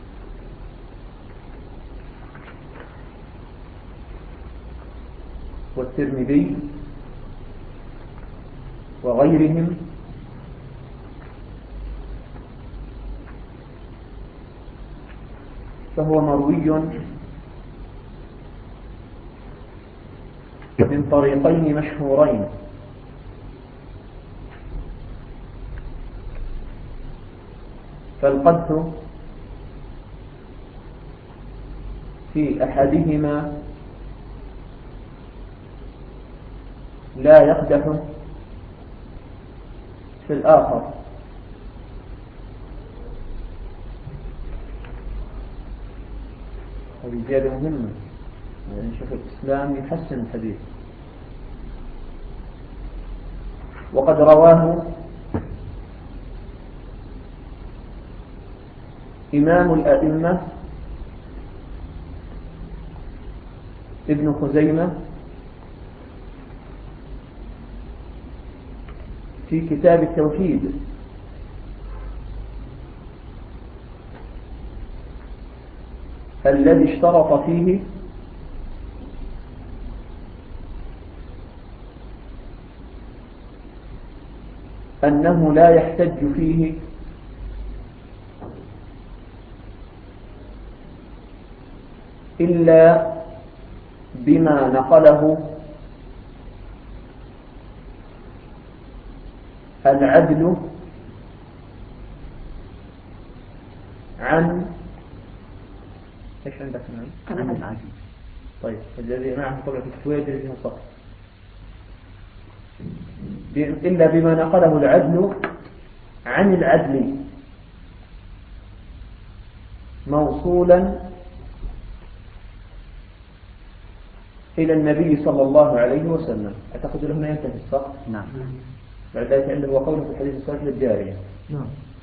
[SPEAKER 2] والترمذي وغيرهم، فهو مروي من طريقين مشهورين، فالقدح في أحدهما لا يقدح في الآخر. هذه زيادة مهمة، يعني شيخ الإسلام يحسن الحديث. وقد رواه إمام الأئمة ابن خزيمة في كتاب التوحيد الذي اشترط فيه أنه لا يحتج فيه إلا بما نقله العدل عن ايش عندك
[SPEAKER 1] عن العدل.
[SPEAKER 2] طيب الذي معه قبل في التسوية فيها صح، إلا بما نقله العدل عن العدل موصولا إلى النبي صلى الله عليه وسلم. أعتقد له ما ينتهي الصح؟
[SPEAKER 1] نعم.
[SPEAKER 2] بعد ذلك عنده وقوله في الحديث الصحيح للجارية.
[SPEAKER 4] نعم.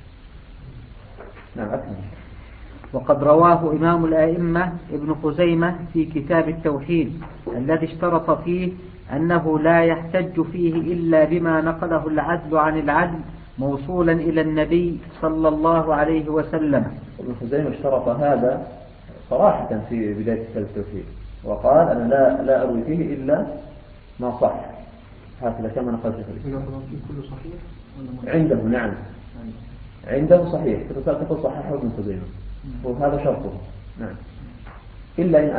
[SPEAKER 2] نعم أكمل.
[SPEAKER 1] وقد رواه إمام الأئمة ابن خزيمة في كتاب التوحيد الذي اشترط فيه أنه لا يحتج فيه إلا بما نقله العدل عن العدل موصولا إلى النبي صلى الله عليه وسلم.
[SPEAKER 2] ابن خزيمة اشترط هذا صراحة في بداية كتاب التوحيد، وقال أنا لا أروي فيه إلا ما صح، هكذا كما نقلت في
[SPEAKER 4] كله صحيح
[SPEAKER 2] عنده. نعم عنده صحيح، تقول صححه ابن خزيمة وهذا شرطه. نعم إلا إن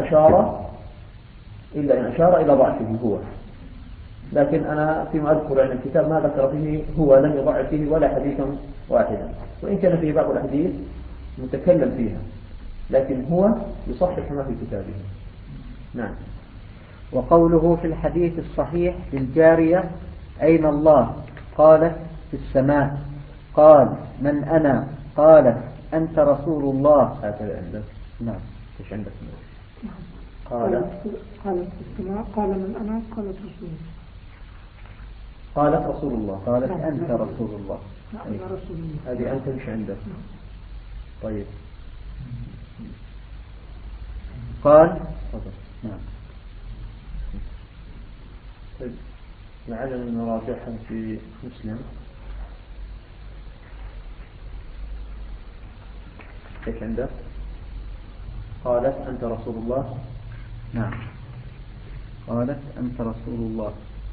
[SPEAKER 2] أشار إلى ضعفه هو، لكن أنا فيما أذكر عن الكتاب ما ذكر فيه، هو لم يضعف فيه ولا حديثا واحدا، وإن كان فيه بعض الأحاديث متكلم فيها، لكن هو يصحح ما في كتابه. نعم.
[SPEAKER 1] وقوله في الحديث الصحيح للجارية أين الله؟ قالت في السماء. قال من أنا؟ قالت أنت رسول الله.
[SPEAKER 2] هكذا عندك.
[SPEAKER 1] نعم.
[SPEAKER 2] إيش عندك؟
[SPEAKER 3] قالت في السماء. قال من أنا؟ قالت رسول الله.
[SPEAKER 2] قالت رسول الله.
[SPEAKER 1] قالت أنت رسول الله.
[SPEAKER 3] أنا رسول الله.
[SPEAKER 2] هذه أنت مش عندك. طيب.
[SPEAKER 1] قال
[SPEAKER 2] تفضل.
[SPEAKER 1] نعم.
[SPEAKER 2] طيب لعلنا نراجعها في مسلم. ايش عندك؟ قالت أنت رسول الله.
[SPEAKER 1] نعم. قالت أنت رسول الله.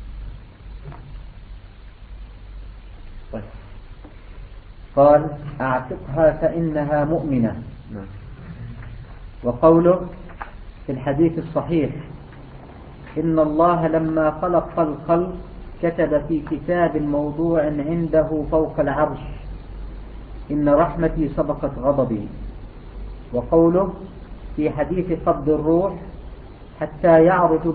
[SPEAKER 2] طيب.
[SPEAKER 1] قال أعتقها فإنها مؤمنة.
[SPEAKER 2] نعم.
[SPEAKER 1] وقوله في الحديث الصحيح إن الله لما خلق الخلق كتب في كتاب موضوع عنده فوق العرش إن رحمتي سبقت غضبي. وقوله في حديث قبض الروح حتى يعرج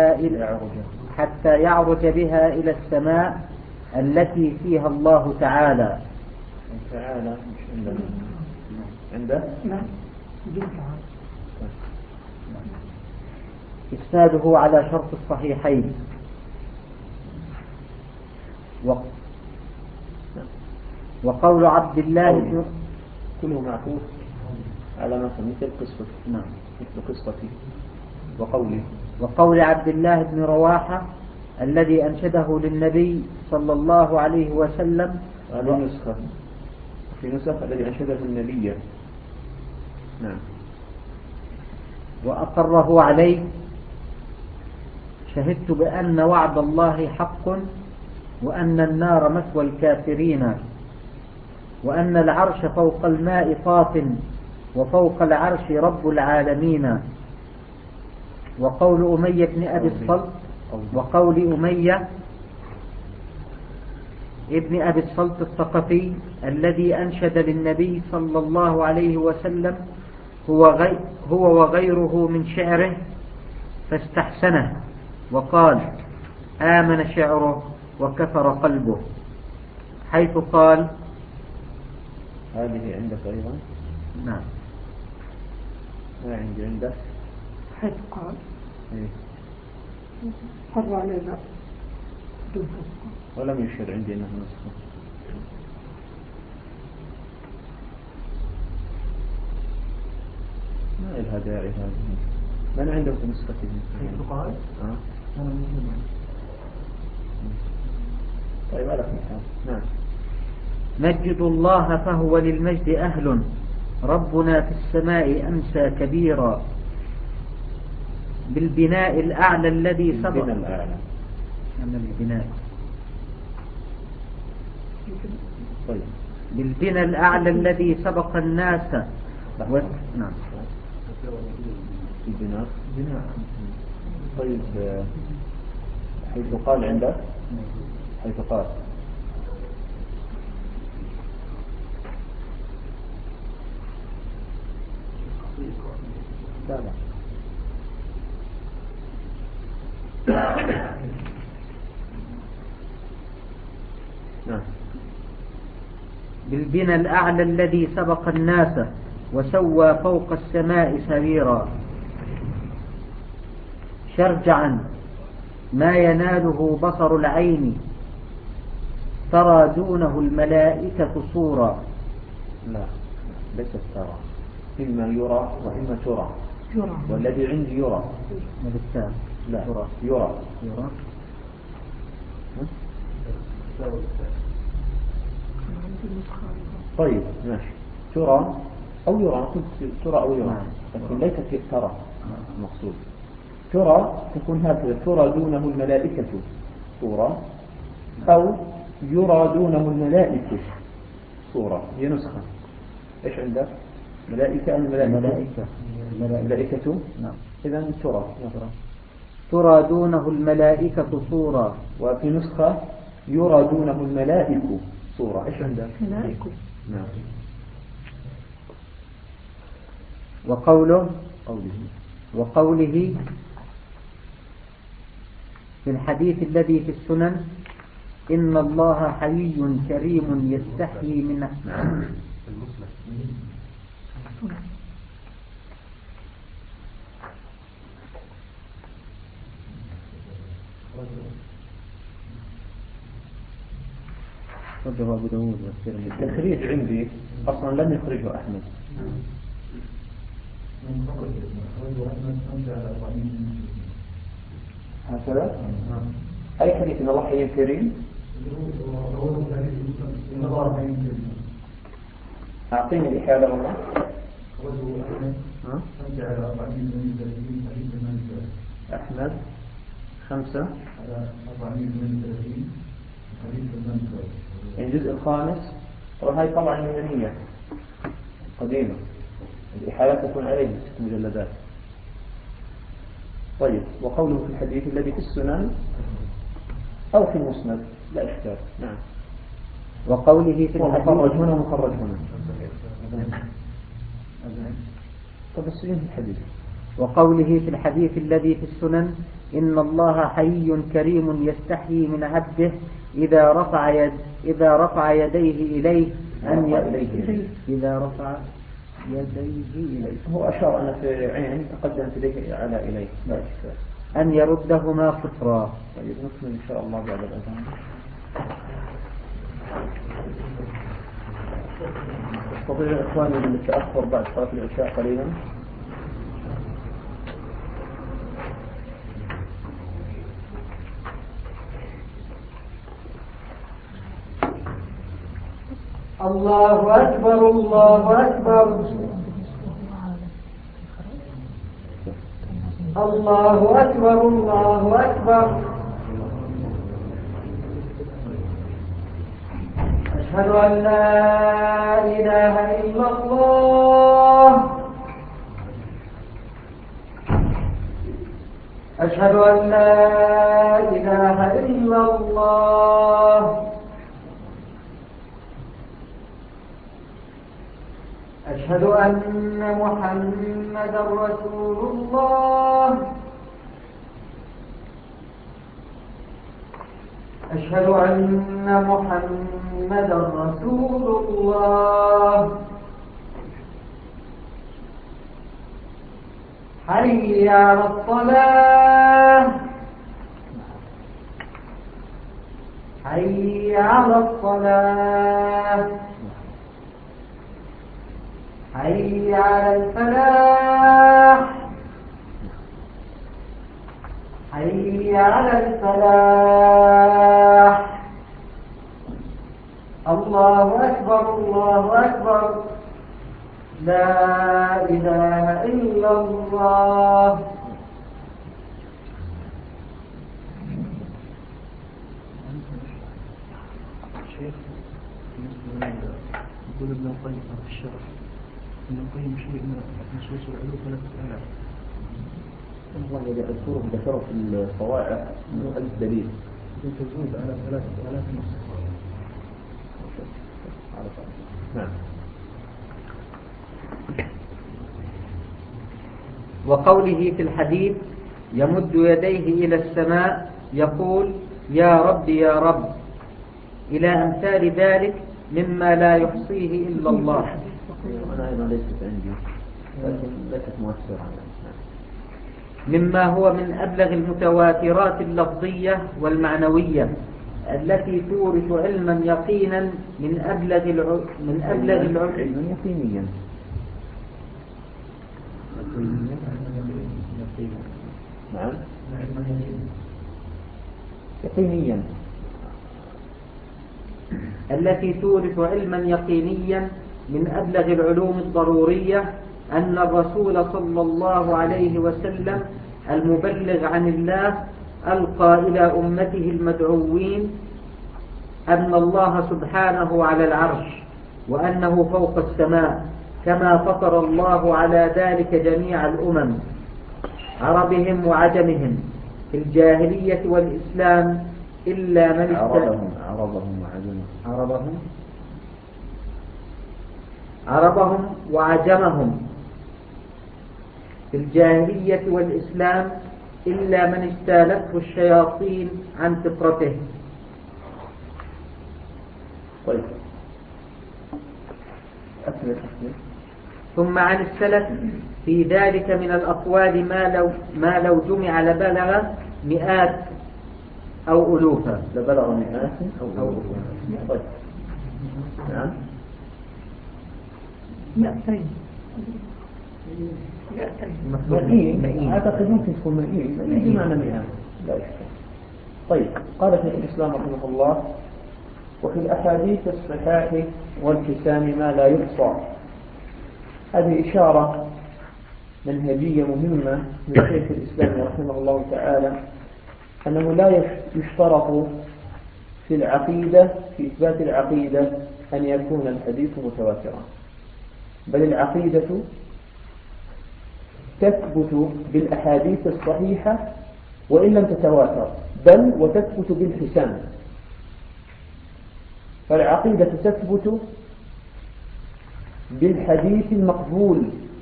[SPEAKER 1] بها إلى السماء التي فيها الله تعالى.
[SPEAKER 2] تعالى مش عندنا. عنده؟
[SPEAKER 3] نعم.
[SPEAKER 1] إسناده على شرط الصحيحين. وقول عبد الله
[SPEAKER 2] كله معكوف على مثل قصة.
[SPEAKER 1] نعم.
[SPEAKER 2] مثل قصتي.
[SPEAKER 1] وقول عبد الله بن رواحة الذي أنشده للنبي صلى الله عليه وسلم.
[SPEAKER 2] هذه نسخة في نسخ الذي أنشده النبي. نعم.
[SPEAKER 1] وأقره عليه شهدت بأن وعد الله حق وأن النار مثوى الكافرين وأن العرش فوق الماء طاف وفوق العرش رب العالمين. وقول أمية بن أبي الصلت وقول أمية ابن أبي الصلت الثقفي الذي أنشد للنبي صلى الله عليه وسلم هو وغيره من شعره فاستحسنه وقال آمن شعره وكفر قلبه، حيث قال
[SPEAKER 2] هذه عندك أيضا.
[SPEAKER 1] نعم.
[SPEAKER 2] ما عندك
[SPEAKER 3] حيث قال
[SPEAKER 2] إيه؟
[SPEAKER 3] حر علينا دون فسقة.
[SPEAKER 2] ولم يشير عندي أنه نسخة. ما لها داعي هذه. من عنده في نسخته؟
[SPEAKER 4] حيث قال
[SPEAKER 2] أنا
[SPEAKER 4] مسلم.
[SPEAKER 2] طيب على كل حال. نعم.
[SPEAKER 1] مجد الله فهو للمجد أهل، ربنا في السماء أمسى كبيرا، بالبناء الأعلى الذي سبق.
[SPEAKER 2] بالبناء الأعلى.
[SPEAKER 1] البناء.
[SPEAKER 2] طيب.
[SPEAKER 1] بالبناء الأعلى الذي سبق الناس. نعم.
[SPEAKER 2] البناء. طيب حيث قال عندك حيث قال لا لا نعم.
[SPEAKER 1] بالبناء الأعلى الذي سبق الناس وسوى فوق السماء سريرا، شرجعا ما يناله بصر العين، ترى دونه الملائكة صورا.
[SPEAKER 2] لا ليست ترى، إما يرى وإما ترى.
[SPEAKER 3] يرى.
[SPEAKER 2] والذي عندي يرى. لا يرى. طيب ماشي. ترى أو يرى، ترى أو يرى، لكن ليست ترى المقصود. ترى تكون هكذا، ترى دونه الملائكة صورة، أو يرى دونه الملائكة صورة. هي نسخة. إيش عندك؟ ملائكة. ملائكة.
[SPEAKER 1] نعم.
[SPEAKER 2] إذن
[SPEAKER 1] ترى دونه الملائكة صورا.
[SPEAKER 2] وفي نسخة يرى دونه الملائكة صورة. إيش عندك؟
[SPEAKER 3] ملائكة.
[SPEAKER 2] نعم.
[SPEAKER 1] وقوله في الحديث الذي في السنن: إن الله حي كريم يستحيي من رجع أبو داود والترمذي.
[SPEAKER 2] التخريج عندي أصلا لم يخرجه أحمد. هكذا أي حديث إن الله حي كريم. أعطيني الإحالة والله. أحمد 5 يعني الجزء الخامس. وهي طبعا يونانية قديمة، الإحالات تكون عليه 6 مجلدات. طيب وقوله في الحديث الذي في السنن أو في المسند لا إشكال. نعم.
[SPEAKER 1] وقوله في الحديث
[SPEAKER 2] مخرج هنا ومخرج هنا. طب السنين في الحديث.
[SPEAKER 1] وقوله في الحديث الذي في السنن: إن الله حي كريم يستحيي من عبده إذا رفع يديه إليه إذا رفع يديه إليه.
[SPEAKER 2] هو أشار أن في عين تقدم في على إليه لا إشكال.
[SPEAKER 1] أن يردهما صفرا.
[SPEAKER 2] طيب نكمل إن شاء الله بعد الأذان. استطيع إخواني بالتأخر بعد صلاة العشاء قليلا.
[SPEAKER 5] الله أكبر الله أكبر الله أكبر الله أكبر. أشهد أن لا إله إلا الله. أشهد أن لا إله إلا الله. أشهد أن محمدا رسول الله. أشهد أن محمدا رسول الله. حي على الصلاة حي على الصلاة حي على الفلاح حي على الفلاح الله أكبر الله أكبر لا إله إلا الله.
[SPEAKER 4] شيخ يقول ابن القيم في الشرح ابن القيم شيء من نصوص العلو فلا تسأل
[SPEAKER 2] والله الصورة ذكروا في الصواعق من ألف دليل
[SPEAKER 4] تزود على 3000 نص.
[SPEAKER 2] نعم.
[SPEAKER 1] وقوله في الحديث يمد يديه إلى السماء يقول يا رب يا رب إلى أمثال ذلك مما لا يحصيه إلا الله.
[SPEAKER 2] أنا أيضا ليست عندي لكن ليست مؤثرة.
[SPEAKER 1] مما هو من أبلغ المتواترات اللفظية والمعنوية التي تورث علما يقينا من أبلغ العلم
[SPEAKER 2] يقينيا. نعم يقينيا
[SPEAKER 1] التي تورث علما يقينيا من أبلغ العلوم الضرورية أن الرسول صلى الله عليه وسلم المبلغ عن الله ألقى إلى أمته المدعوين أن الله سبحانه على العرش وأنه فوق السماء كما فطر الله على ذلك جميع الأمم عربهم وعجمهم في الجاهلية والإسلام إلا من عربهم وعجمهم في الجاهلية والإسلام إلا من استالته الشياطين عن فطرته.
[SPEAKER 2] طيب.
[SPEAKER 1] ثم عن السلف في ذلك من الأقوال ما لو جمع لبلغ مئات أو ألوفا.
[SPEAKER 2] لبلغ مئات أو ألوفا. طيب. نعم. مئين. أعتقد ممكن تكون مئين. بمعنى مئات. لا إشكال. طيب. قال شيخ الإسلام رحمه الله وفي الأحاديث الصحاح والكسان ما لا يحصى. هذه إشارة منهجية مهمة من شيخ الإسلام رحمه الله تعالى أنه لا يشترط في العقيدة في إثبات العقيدة أن يكون الحديث متواترا، بل العقيدة تثبت بالأحاديث الصحيحة وإن لم تتواتر، بل وتثبت بالحسان. فالعقيدة تثبت بالحديث المقبول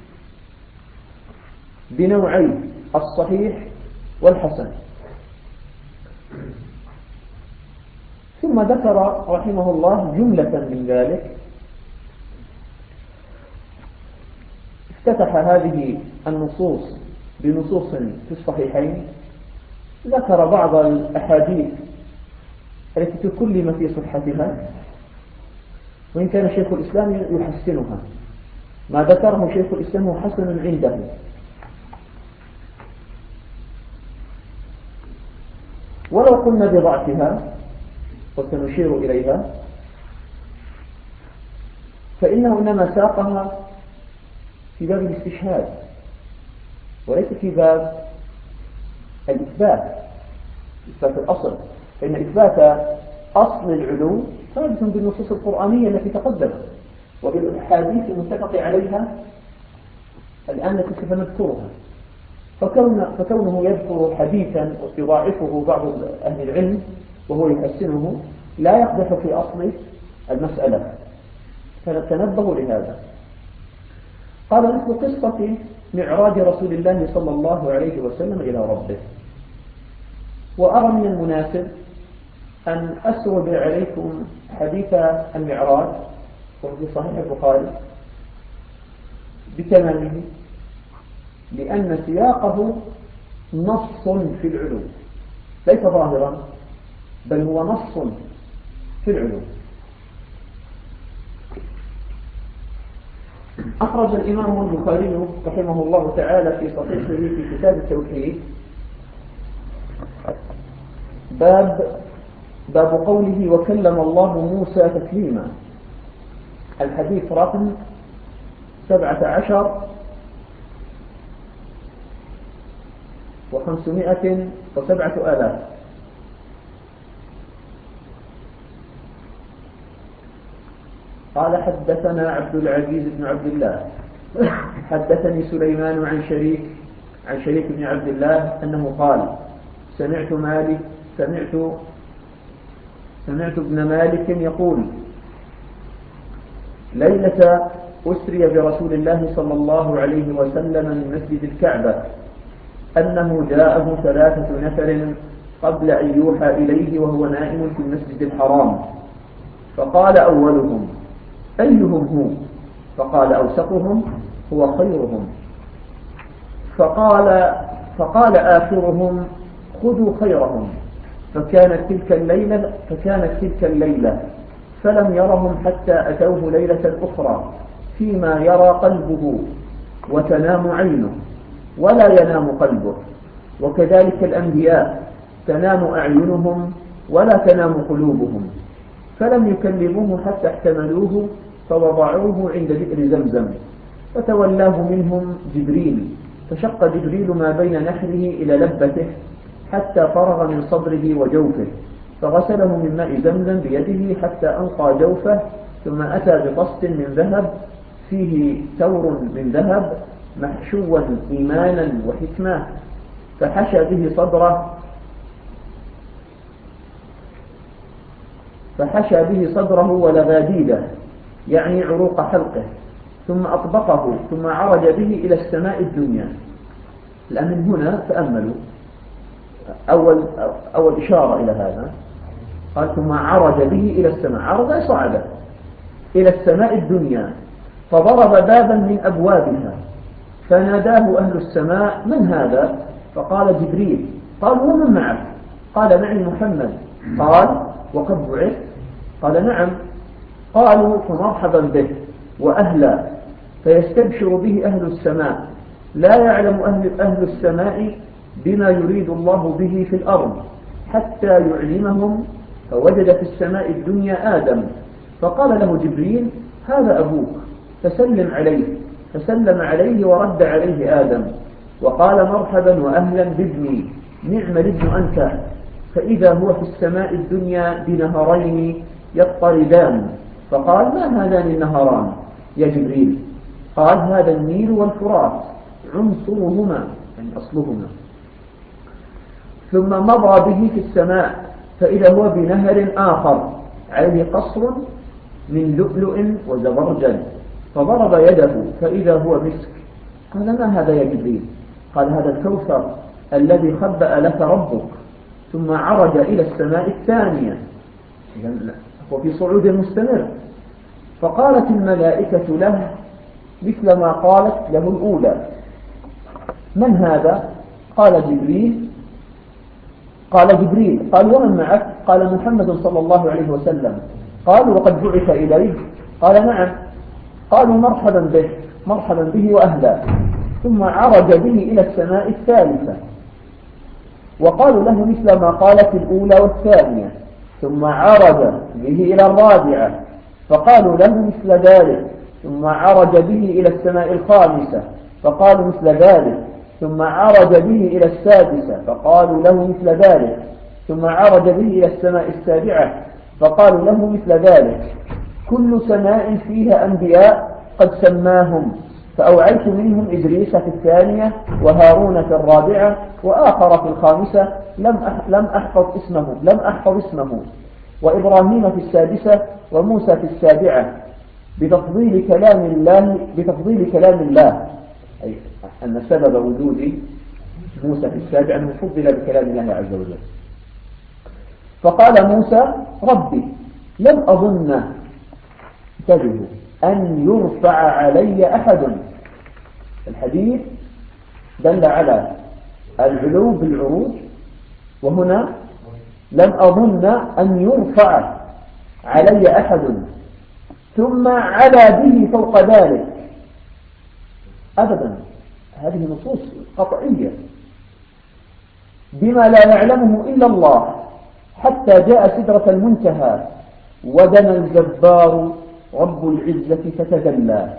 [SPEAKER 2] بنوعين الصحيح والحسن. ثم ذكر رحمه الله جملة من ذلك. افتتح هذه النصوص بنصوص في الصحيحين، ذكر بعض الأحاديث التي تكلم في صحتها، وإن كان شيخ الإسلام يحسنها. ما ذكره شيخ الإسلام هو حسن عنده، ولو قلنا بضعفها وسنشير إليها فإنه إنما ساقها في باب الاستشهاد وليس في باب الإثبات الأصل، فإن إثبات أصل العلو ثابت بالنصوص القرآنية التي تقدمت وبالحديث المتفق عليها الآن التي سوف نذكرها. فكونه يذكر حديثا ويضاعفه بعض أهل العلم وهو يحسنه لا يقدح في أصل المسألة، فنتنبه لهذا. قال مثل قصة معراج رسول الله صلى الله عليه وسلم إلى ربه. وأرى من المناسب أن أسرد عليكم حديث المعراج وهو في صحيح البخاري بتمامه لأن سياقه نص في العلو، ليس ظاهرا بل هو نص في العلو. أخرج الإمام البخاري رحمه الله تعالى في صحيحه في كتاب التوحيد باب قوله وكلم الله موسى تكليما، الحديث رقم 17,507. قال حدثنا عبد العزيز بن عبد الله حدثني سليمان عن شريك بن عبد الله أنه قال سمعت ابن مالك يقول ليلة أسري برسول الله صلى الله عليه وسلم من مسجد الكعبة أنه جاءه 3 نفر قبل أن يوحى إليه وهو نائم في المسجد الحرام، فقال أولهم أيهم هو؟ فقال أوسطهم هو خيرهم، فقال آخرهم خذوا خيرهم. فكانت تلك الليلة فلم يرهم حتى أتوه ليلة أخرى فيما يرى قلبه وتنام عينه ولا ينام قلبه، وكذلك الأنبياء تنام أعينهم ولا تنام قلوبهم. فلم يكلموه حتى احتملوه فوضعوه عند بئر زمزم، فتولاه منهم جبريل، فشق جبريل ما بين نحره إلى لبته حتى فرغ من صدره وجوفه، فغسله من ماء زمزم بيده حتى أنقى جوفه، ثم أتى بطست من ذهب فيه ثور من ذهب محشوا إيمانا وحكمة، فحشى به صدره ولغاديده يعني عروق حلقه، ثم أطبقه ثم عرج به إلى السماء الدنيا. الآن من هنا تأملوا أول إشارة إلى هذا، قال ثم عرج به إلى السماء، عرج صعد إلى السماء الدنيا، فضرب بابا من أبوابها فناداه أهل السماء من هذا؟ فقال جبريل. قال ومن معك؟ قال معي محمد. قال وقد بعث؟ قال نعم. قالوا فمرحبا به وأهلا، فيستبشر به أهل السماء، لا يعلم أهل السماء بما يريد الله به في الأرض حتى يعلمهم. فوجد في السماء الدنيا آدم، فقال له جبريل هذا أبوك فسلم عليه، فسلم عليه ورد عليه آدم وقال مرحبا وأهلا بابني، نعم الابن أنت. فإذا هو في السماء الدنيا بنهرين يضطردان، فقال ما هذان النهران يا جبريل؟ قال هذا النيل والفرات عنصرهما يعني أصلهما. ثم مضى به في السماء فإذا هو بنهر آخر عليه قصر من لؤلؤ وزبرجد، فضرب يده فإذا هو مسك. قال ما هذا يا جبريل؟ قال هذا الكوثر الذي خبأ لك ربك. ثم عرج إلى السماء الثانية وفي صعود مستمر، فقالت الملائكة له مثل ما قالت له الأولى. من هذا؟ قال جبريل. قال ومن معك؟ قال محمد صلى الله عليه وسلم. قالوا وقد بعث إليك؟ قال نعم. قالوا مرحبا به وأهلا. ثم عرج به إلى السماء الثالثة، وقالوا له مثل ما قالت الأولى والثانية. ثم عرج به إلى الرابعة، فقالوا له مثل ذلك. ثم عرج به إلى السماء الخامسة، فقالوا مثل ذلك. ثم عرج به إلى السادسة، فقالوا له مثل ذلك. ثم عرج به إلى السماء السابعة، فقالوا له مثل ذلك. كل سماء فيها أنبياء قد سماهم، فأوعيت منهم إدريس في الثانية وهارون في الرابعة وآخر في الخامسة لم أحفظ اسمه وإبراهيم في السادسة وموسى في السابعة بتفضيل كلام الله، أي أن سبب وجود موسى في السابعة أنه فضل بكلام الله عز وجل. فقال موسى ربي لم أظن أن يرفع علي أحد. الحديث دل على العلو بالعروج، وهنا لم أظن أن يرفع علي أحد ثم على به فوق ذلك أبدا. هذه نصوص قطعية بما لا يعلمه إلا الله، حتى جاء سدرة المنتهى ودنا الجبار رب العزة فتدلى.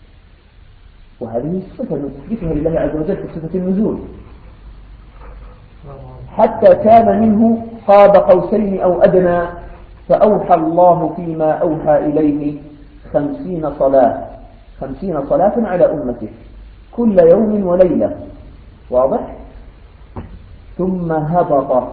[SPEAKER 2] وهذه الصفة نثبتها لله عز وجل في صفة النزول، حتى كان منه قاب قوسين أو أدنى، فأوحى الله فيما أوحى إليه 50 صلاة على أمته كل يوم وليلة. واضح؟ ثم هبط.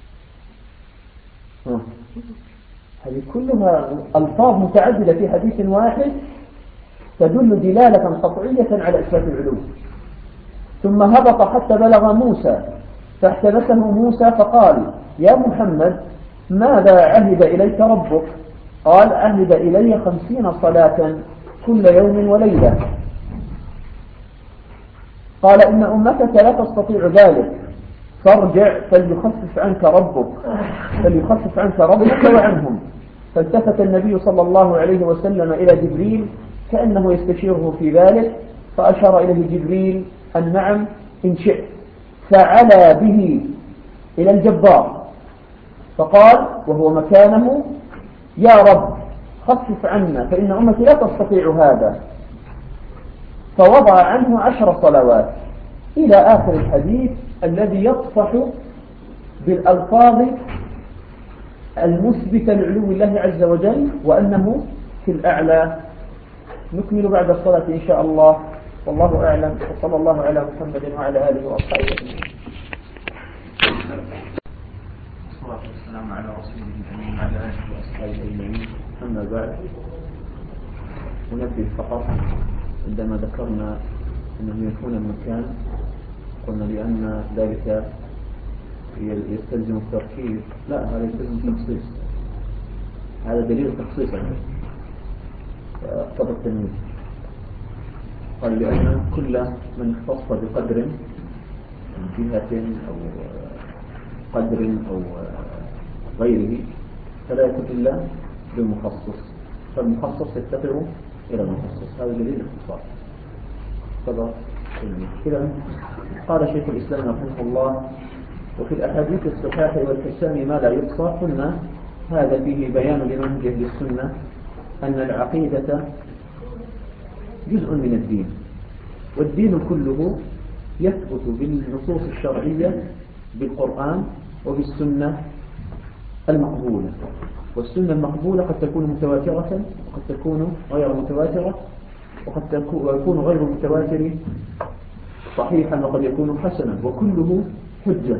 [SPEAKER 2] هذه كلها ألفاظ متعددة في حديث واحد تدل دلالة قطعية على إثبات العلو. ثم هبط حتى بلغ موسى، فاحتبسه موسى فقال: يا محمد ماذا عهد إليك ربك؟ قال: عهد إلي 50 صلاة كل يوم وليلة. قال: إن أمتك لا تستطيع ذلك، فارجع فليخفف عنك ربك وعنهم. فالتفت النبي صلى الله عليه وسلم إلى جبريل كأنه يستشيره في ذلك، فأشار إليه جبريل أن نعم إن شئت، فعلى به إلى الجبار فقال وهو مكانه: يا رب خفف عنا فإن أمتي لا تستطيع هذا. فوضع عنه 10 صلوات إلى آخر الحديث الذي يصفح بالألفاظ المثبتة لعلو الله عز وجل وأنه في الأعلى. نكمل بعد الصلاة إن شاء الله، والله أعلم، وصلى الله على محمد وعلى آله وأصحابه أجمعين.
[SPEAKER 6] والصلاة والسلام على رسول الله وعلى آله وأصحابه أجمعين.
[SPEAKER 2] أما بعد، ونبه فقط عندما ذكرنا أنه يكون المكان، قلنا لأن ذلك يستلزم التركيز. لا، هذا يستلزم التخصيص، هذا دليل التخصيص اقتضى التمييز. قال لأن كل من اختص بقدر من جهة أو قدر أو غيره فلا يكون إلا بالمخصص، فالمخصص يفتقر إلى المخصص. هذا دليل الاختصاص اقتضى التمييز. إذا قال شيخ الإسلام رحمه الله: وفي الأحاديث الصحاح والحسان ما لا يحصى. قلنا هذا فيه بيان لمنهج أهل السنة أن العقيدة جزء من الدين، والدين كله يثبت بالنصوص الشرعية بالقرآن وبالسنة المقبولة. والسنة المقبولة قد تكون متواترة وقد تكون غير متواترة، وقد يكون غير متواتر صحيحا وقد يكون حسنا، وكله حجة.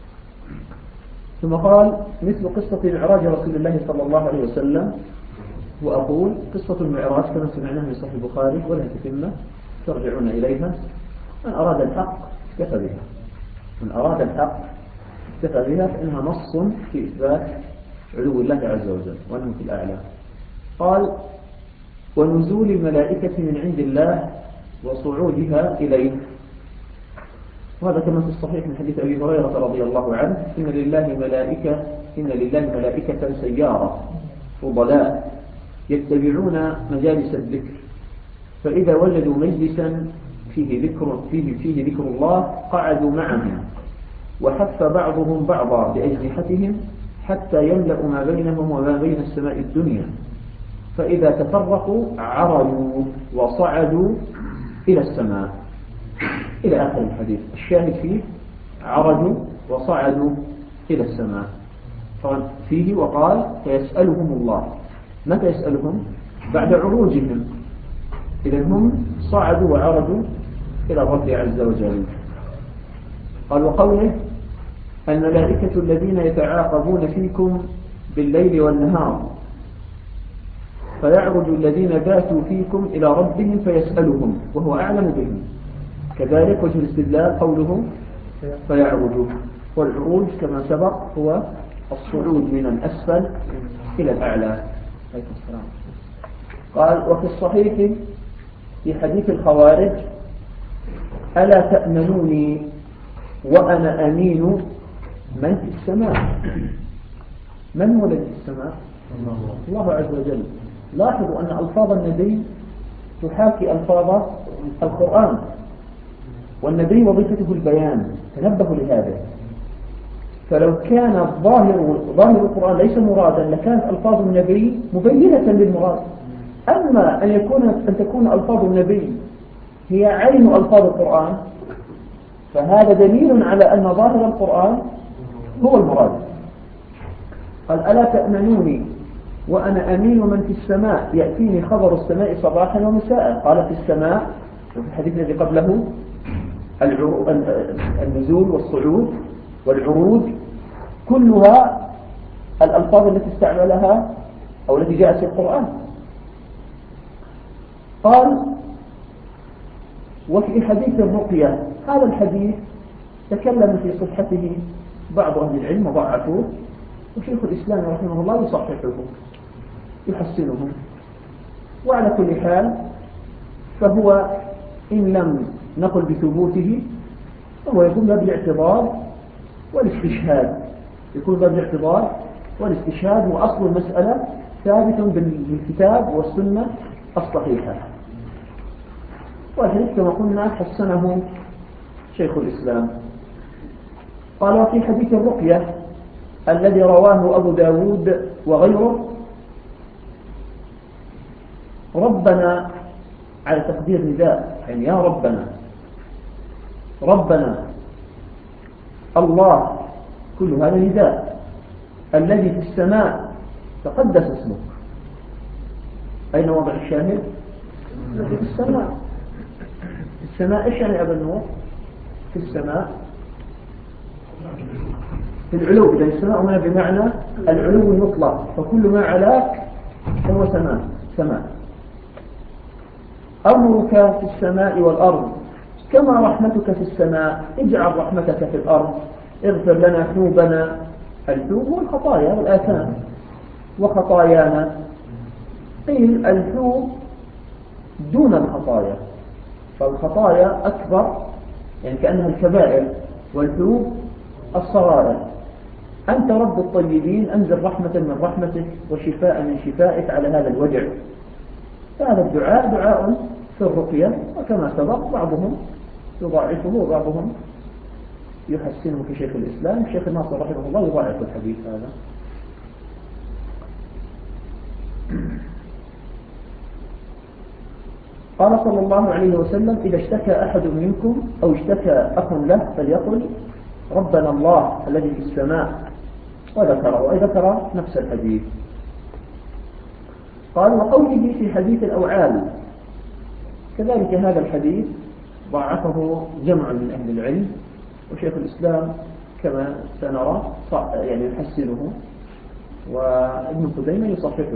[SPEAKER 2] ثم قال: مثل قصة معراج رسول الله صلى الله عليه وسلم. وأقول قصة المعراج كما سمعناها من صحيح البخاري ولها تتمة ترجعون إليها. من أراد الحق اكتفى بها، من أراد الحق اكتفى بها، فإنها نص في إثبات علو الله عز وجل وأنه في الأعلى. قال: ونزول الملائكة من عند الله وصعودها إليه. وهذا كما في الصحيح من حديث أبي هريرة رضي الله عنه: إن لله ملائكة سيارة فضلاء يتبعون مجالس الذكر، فإذا وجدوا مجلسا فيه ذكر الله قعدوا معهم، وحف بعضهم بعضا بأجنحتهم حتى يملأ ما بينهم وما بين السماء الدنيا، فإذا تفرقوا عرجوا وصعدوا إلى السماء، إلى آخر الحديث. الشاهد فيه عرجوا وصعدوا إلى السماء. طبعا فيه وقال: فيسألهم الله. متى يسألهم؟ بعد عروجهم. إذا هم صعدوا وعرجوا إلى الرب عز وجل. قال: وقوله: الملائكة الذين يتعاقبون فيكم بالليل والنهار، فيعرج الذين باتوا فيكم إلى ربهم فيسألهم وهو أعلم بهم. كذلك وجه الاستدلال قوله فيعرج، والعروج كما سبق هو الصعود من الأسفل إلى الأعلى. قال: وفي الصحيح في حديث الخوارج ألا تأمنوني وأنا أمين من في السماء. من هو الذي في السماء؟ الله عز وجل. لاحظوا أن ألفاظ النبي تحاكي ألفاظ القرآن، والنبي وظيفته البيان، تنبهوا لهذا. فلو كان ظاهر القرآن ليس مرادا لكانت ألفاظ النبي مبينة للمراد. أما أن تكون ألفاظ النبي هي عين ألفاظ القرآن فهذا دليل على أن ظاهر القرآن هو المراد. قال ألا تأمنوني وأنا أمين من في السماء يأتيني خبر السماء صباحا ومساء. قال في السماء وفي الحديث الذي قبله النزول والصعود والعروج كلها الألفاظ التي استعملها أو التي جاءت في القرآن. قال وفي حديث الرقية، هذا الحديث تكلم في صحته بعض أهل العلم وضعفوه، وشيخ الإسلام رحمه الله يصححه يحسنه. وعلى كل حال فهو إن لم نقل بثبوته فهو يكون باب الاعتبار والاستشهاد، يكون باب الاعتبار والاستشهاد، وأصل المسألة ثابت بالكتاب والسنة الصحيحة. والحديث كما قلنا حسنه شيخ الإسلام. قال وفي حديث الرقية الذي رواه أبو داود وغيره ربنا على تقدير نداء، يعني يا ربنا، ربنا الله، كل هذا نداء. الذي في السماء تقدس اسمك. أين وضع الشاهد؟ الذي في السماء. السماء إيش يعني أبا النور؟ في السماء في العلو. إذا السماء هنا بمعنى العلو المطلق، فكل ما علاك فهو سماء. أمرك في السماء والأرض كما رحمتك في السماء، اجعل رحمتك في الأرض، اغفر لنا ذنوبنا. الذنوب والخطايا والآثام وخطايانا. قيل الذنوب دون الخطايا، فالخطايا أكبر يعني كأنها الكبائر، والذنوب الصغائر. أنت رب الطيبين، أنزل رحمة من رحمتك وشفاء من شفائك على هذا الوجع. فهذا الدعاء دعاء في الرقية، وكما سبق بعضهم يضاعفه وبعضهم يحسنه كشيخ الإسلام. الشيخ الناصر رحمه الله يضاعف الحديث هذا. قال صلى الله عليه وسلم إذا اشتكى أحد منكم أو اشتكى أخ له فليقل ربنا الله الذي في السماء، وذكر نفس الحديث. قال وقوله في حديث الأوعال، كذلك هذا الحديث ضعفه جمع من أهل العلم، وشيخ الإسلام كما سنرى يعني يحسنه، وابن خزيمة يصححه.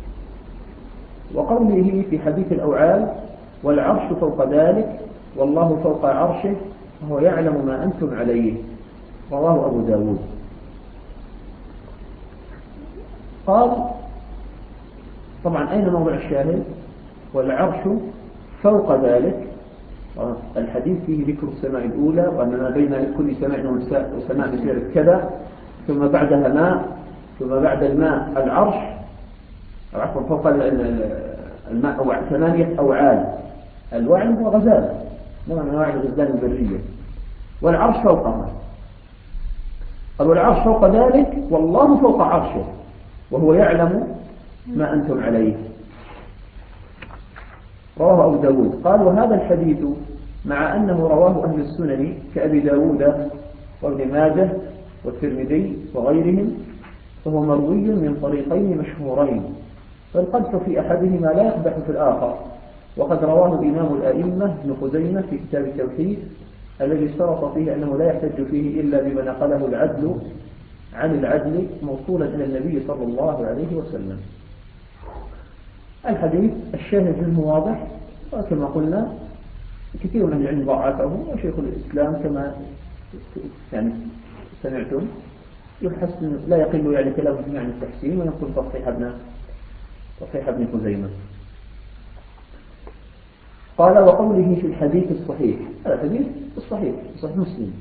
[SPEAKER 2] وقوله في حديث الأوعال والعرش فوق ذلك والله فوق عرشه وهو يعلم ما أنتم عليه، رواه أبو داود. قال طبعا أين موضع الشاهد؟ والعرش فوق ذلك. الحديث فيه ذكر السماء الأولى، وأن ما بين كل سماء وسماء مسيرة كذا، ثم بعدها ماء، ثم بعد الماء العرش، عفوا فوق الماء 8 أوعال. الوعل هو غزالة نوع من أنواع الغزلان البرية، والعرش فوقها. قال والعرش فوق ذلك والله فوق عرشه وهو يعلم ما أنتم عليه، رواه أبو داود. قال وهذا الحديث مع أنه رواه أهل السنن كأبي داود وابن ماجه والترمذي وغيرهم، فهو مروي من طريقين مشهورين، فالقدح في أحدهما لا يقدح في الآخر. وقد رواه إمام الأئمة ابن خزيمة في كتاب التوحيد الذي اشترط فيه أنه لا يحتج فيه إلا بما نقله العدل عن العدل موصولا إلى النبي صلى الله عليه وسلم. الحديث الشاهد منه واضح، وكما قلنا كثير من العلم ضعفه، وشيخ الإسلام كما يعني سمعتم يحسن لا يقل يعني كلامه عن التحسين، وينقل تصحيح ابن خزيمة. قال وقوله في الحديث الصحيح، هذا الحديث الصحيح صحيح مسلم،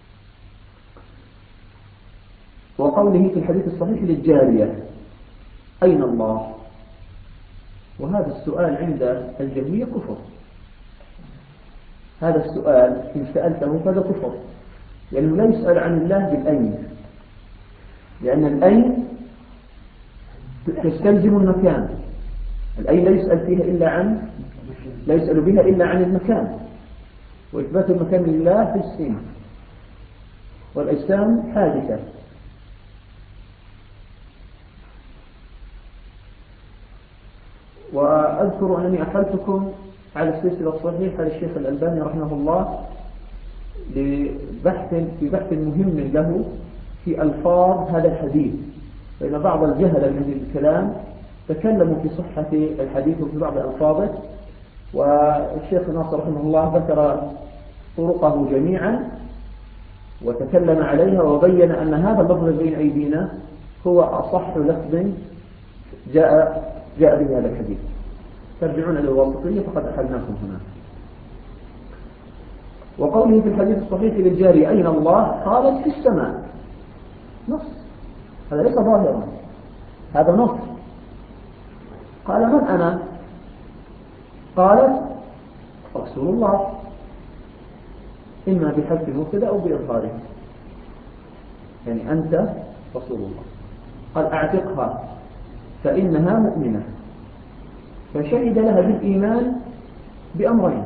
[SPEAKER 2] وقوله في الحديث الصحيح للجارية أين الله؟ وهذا السؤال عند الجهمية كفر. هذا السؤال إن سألته فهذا كفر، لأنه لا يسأل عن الله بالأين، لأن الأين تستلزم المكان. الأين لا يسأل بها إلا عن المكان، وإثبات المكان لله في السين، والأجسام حادثة. وأذكر أنني أحلتكم على السلسلة الصحيحة للشيخ الألباني رحمه الله في بحث مهم له في ألفاظ هذا الحديث، فإن بعض الجهل من الكلام تكلموا في صحة الحديث وفي بعض ألفاظه، والشيخ ناصر رحمه الله ذكر طرقه جميعا وتكلم عليها وبين أن هذا اللفظ بين أيدينا هو أصح لفظ جاء به هذا الحديث. ترجعون إلى الواسطية فقد أحلناكم هنا. وقوله في الحديث الصحيح للجارية أين الله؟ قالت في السماء. نص، هذا ليس ظاهرا، هذا نص. قال من أنا؟ قالت رسول الله، إما بحذف المبتدأ أو بإظهاره، يعني أنت رسول الله. قال أعتقها فإنها مؤمنة، فشهد لها بالإيمان بأمرين: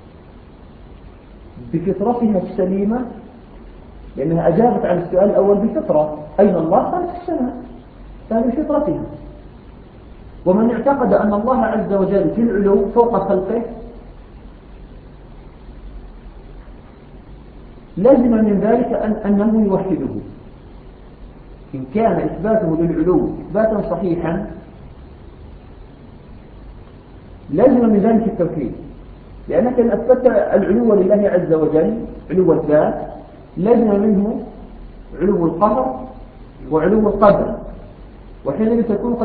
[SPEAKER 2] بفطرتها السليمة، لأنها أجابت عن السؤال الأول بفطرة، أين الله؟ قالت في السماء، فهذه فطرتها. ومن اعتقد أن الله عز وجل في العلو فوق خلقه لازم من ذلك أنه يوحده. إن كان إثباته للعلو إثباتا صحيحا لازم من ذلك التوحيد، لأنك إن أثبت العلو لله عز وجل علو الذات لازم منه علو القهر وعلو القدر، وحينئذ تكون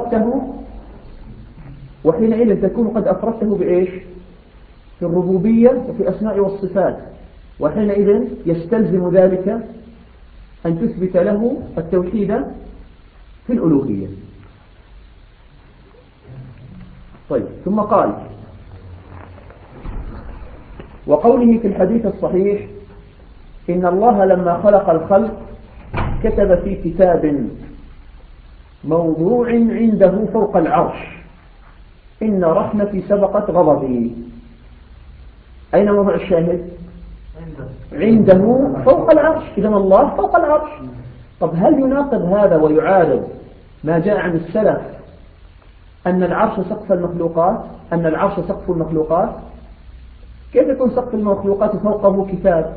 [SPEAKER 2] قد أفردته بإيش؟ في الربوبية وفي الأسماء والصفات، وحينئذ يستلزم ذلك أن تثبت له التوحيد في الألوهية. طيب، ثم قال وقوله في الحديث الصحيح إن الله لما خلق الخلق كتب في كتاب موضوع عنده فوق العرش إن رحمتي سبقت غضبي. أين موضع الشاهد؟ عنده فوق العرش، إذا الله فوق العرش. طب هل يناقض هذا ويعارض ما جاء عن السلف أن العرش سقف المخلوقات؟ أن العرش سقف المخلوقات؟ كيف يكون سقف المخلوقات فوقه كتاب؟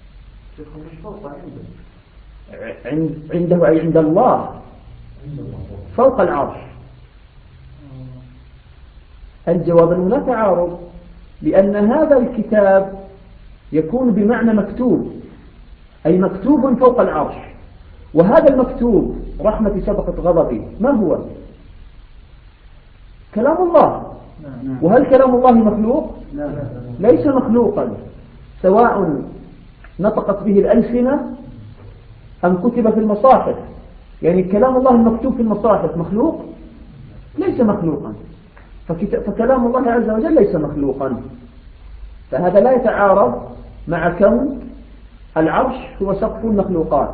[SPEAKER 2] عنده أي عند الله فوق العرش. الجواب أنه لا تعارض، لأن هذا الكتاب يكون بمعنى مكتوب، أي مكتوب فوق العرش، وهذا المكتوب رحمتي سبقت غضبي ما هو؟ كلام الله. وهل كلام الله مخلوق؟ ليس مخلوقا، سواء نطقت به الألسنة أم كتب في المصاحف. يعني كلام الله المكتوب في المصاحف مخلوق؟ ليس مخلوقا. فكلام الله عز وجل ليس مخلوقا، فهذا لا يتعارض مع كون العرش هو سقف المخلوقات.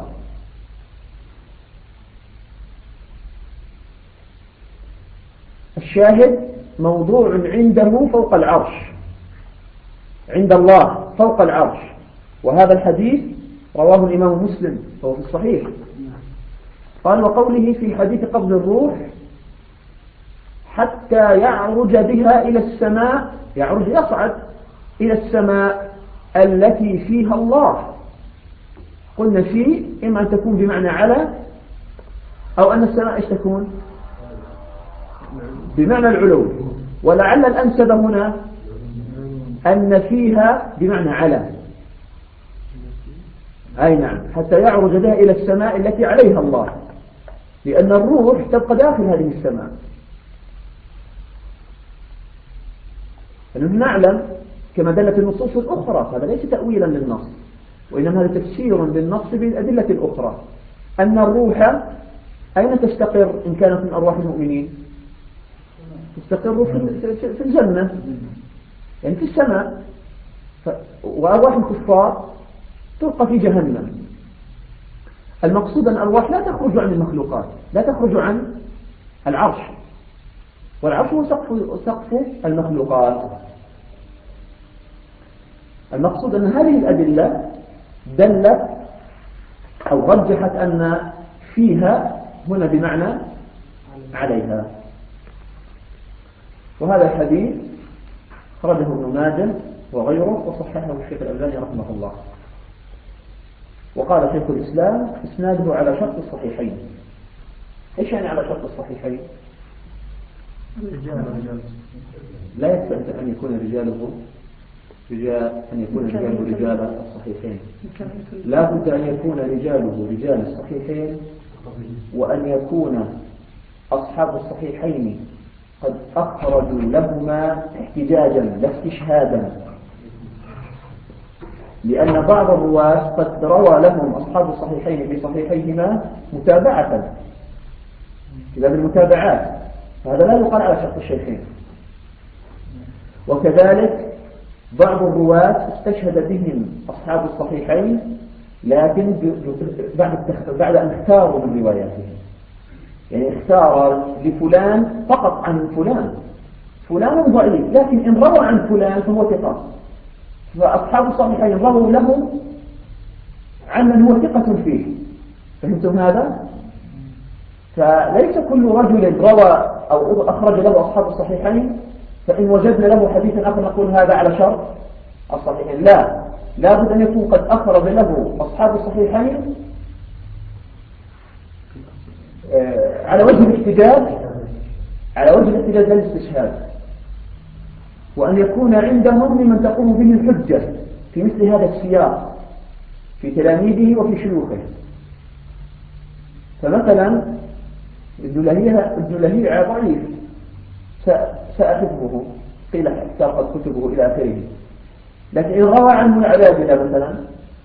[SPEAKER 2] الشاهد موضوع عنده فوق العرش، عند الله فوق العرش، وهذا الحديث رواه الإمام مسلم وهو في الصحيح. قال وقوله في حديث قبض الروح حتى يعرج بها إلى السماء، يعرج يصعد إلى السماء التي فيها الله. قلنا فيه إما أن تكون بمعنى على، أو أن السماء إيش تكون؟ بمعنى العلو، ولعل الأنسب هنا أن فيها بمعنى على. أي نعم، حتى يعرج بها إلى السماء التي عليها الله، لأن الروح تبقى داخل هذه السماء. لأنه نعلم كما دلت النصوص الأخرى، هذا ليس تأويلا للنص، وإنما هذا تفسير للنص بالأدلة الأخرى، أن الروح أين تستقر إن كانت من أرواح المؤمنين؟ تستقر في الجنة، يعني في السماء. وأرواح الكفار تلقى في جهنم. المقصود أن الأرواح لا تخرج عن المخلوقات، لا تخرج عن العرش، والعرش هو سقف المخلوقات. المقصود أن هذه الأدلة دلت أو رجحت أن فيها هنا بمعنى عليها. وهذا الحديث خرجه ابن ماجه وغيره وصححه الشيخ الألباني رحمه الله. وقال شيخ الإسلام إسناده على شرط الصحيحين. إيش يعني على شرط الصحيحين؟ لا يستلزم أن يكون رجاله رجال الصحيحين، لا بد أن يكون رجاله رجال الصحيحين، وأن يكون أصحاب الصحيحين قد أخرجوا لهما احتجاجا لا استشهادا، لأن بعض الرواة قد روى لهم أصحاب الصحيحين في صحيحيهما متابعة في باب المتابعات، فهذا لا يقال على شرط الشيخين. وكذلك بعض الرواة استشهد بهم أصحاب الصحيحين لكن بعد أن اختاروا من رواياتهم، يعني اختار لفلان فقط عن فلان ضعيف، لكن إن روى عن فلان فهو ثقة، فأصحاب الصحيحين رووا له عن من هو ثقة فيه. فهمتم هذا؟ فليس كل رجل روى أو أخرج له أصحاب الصحيحين فإن وجدنا له حديثا آخر نقول هذا على شرط الصحيحين. لا بد أن يكون قد أخرج له أصحاب الصحيحين على وجه الاحتجاج للاستشهاد، وأن يكون عندهم ممن تقوم به الحجة في مثل هذا السياق في تلاميذه وفي شيوخه. فمثلا ابن لهيعة ضعيف سأحفظه، قيل ساقت كتبه إلى آخره، لكن إن روى عنه العبادلة مثلا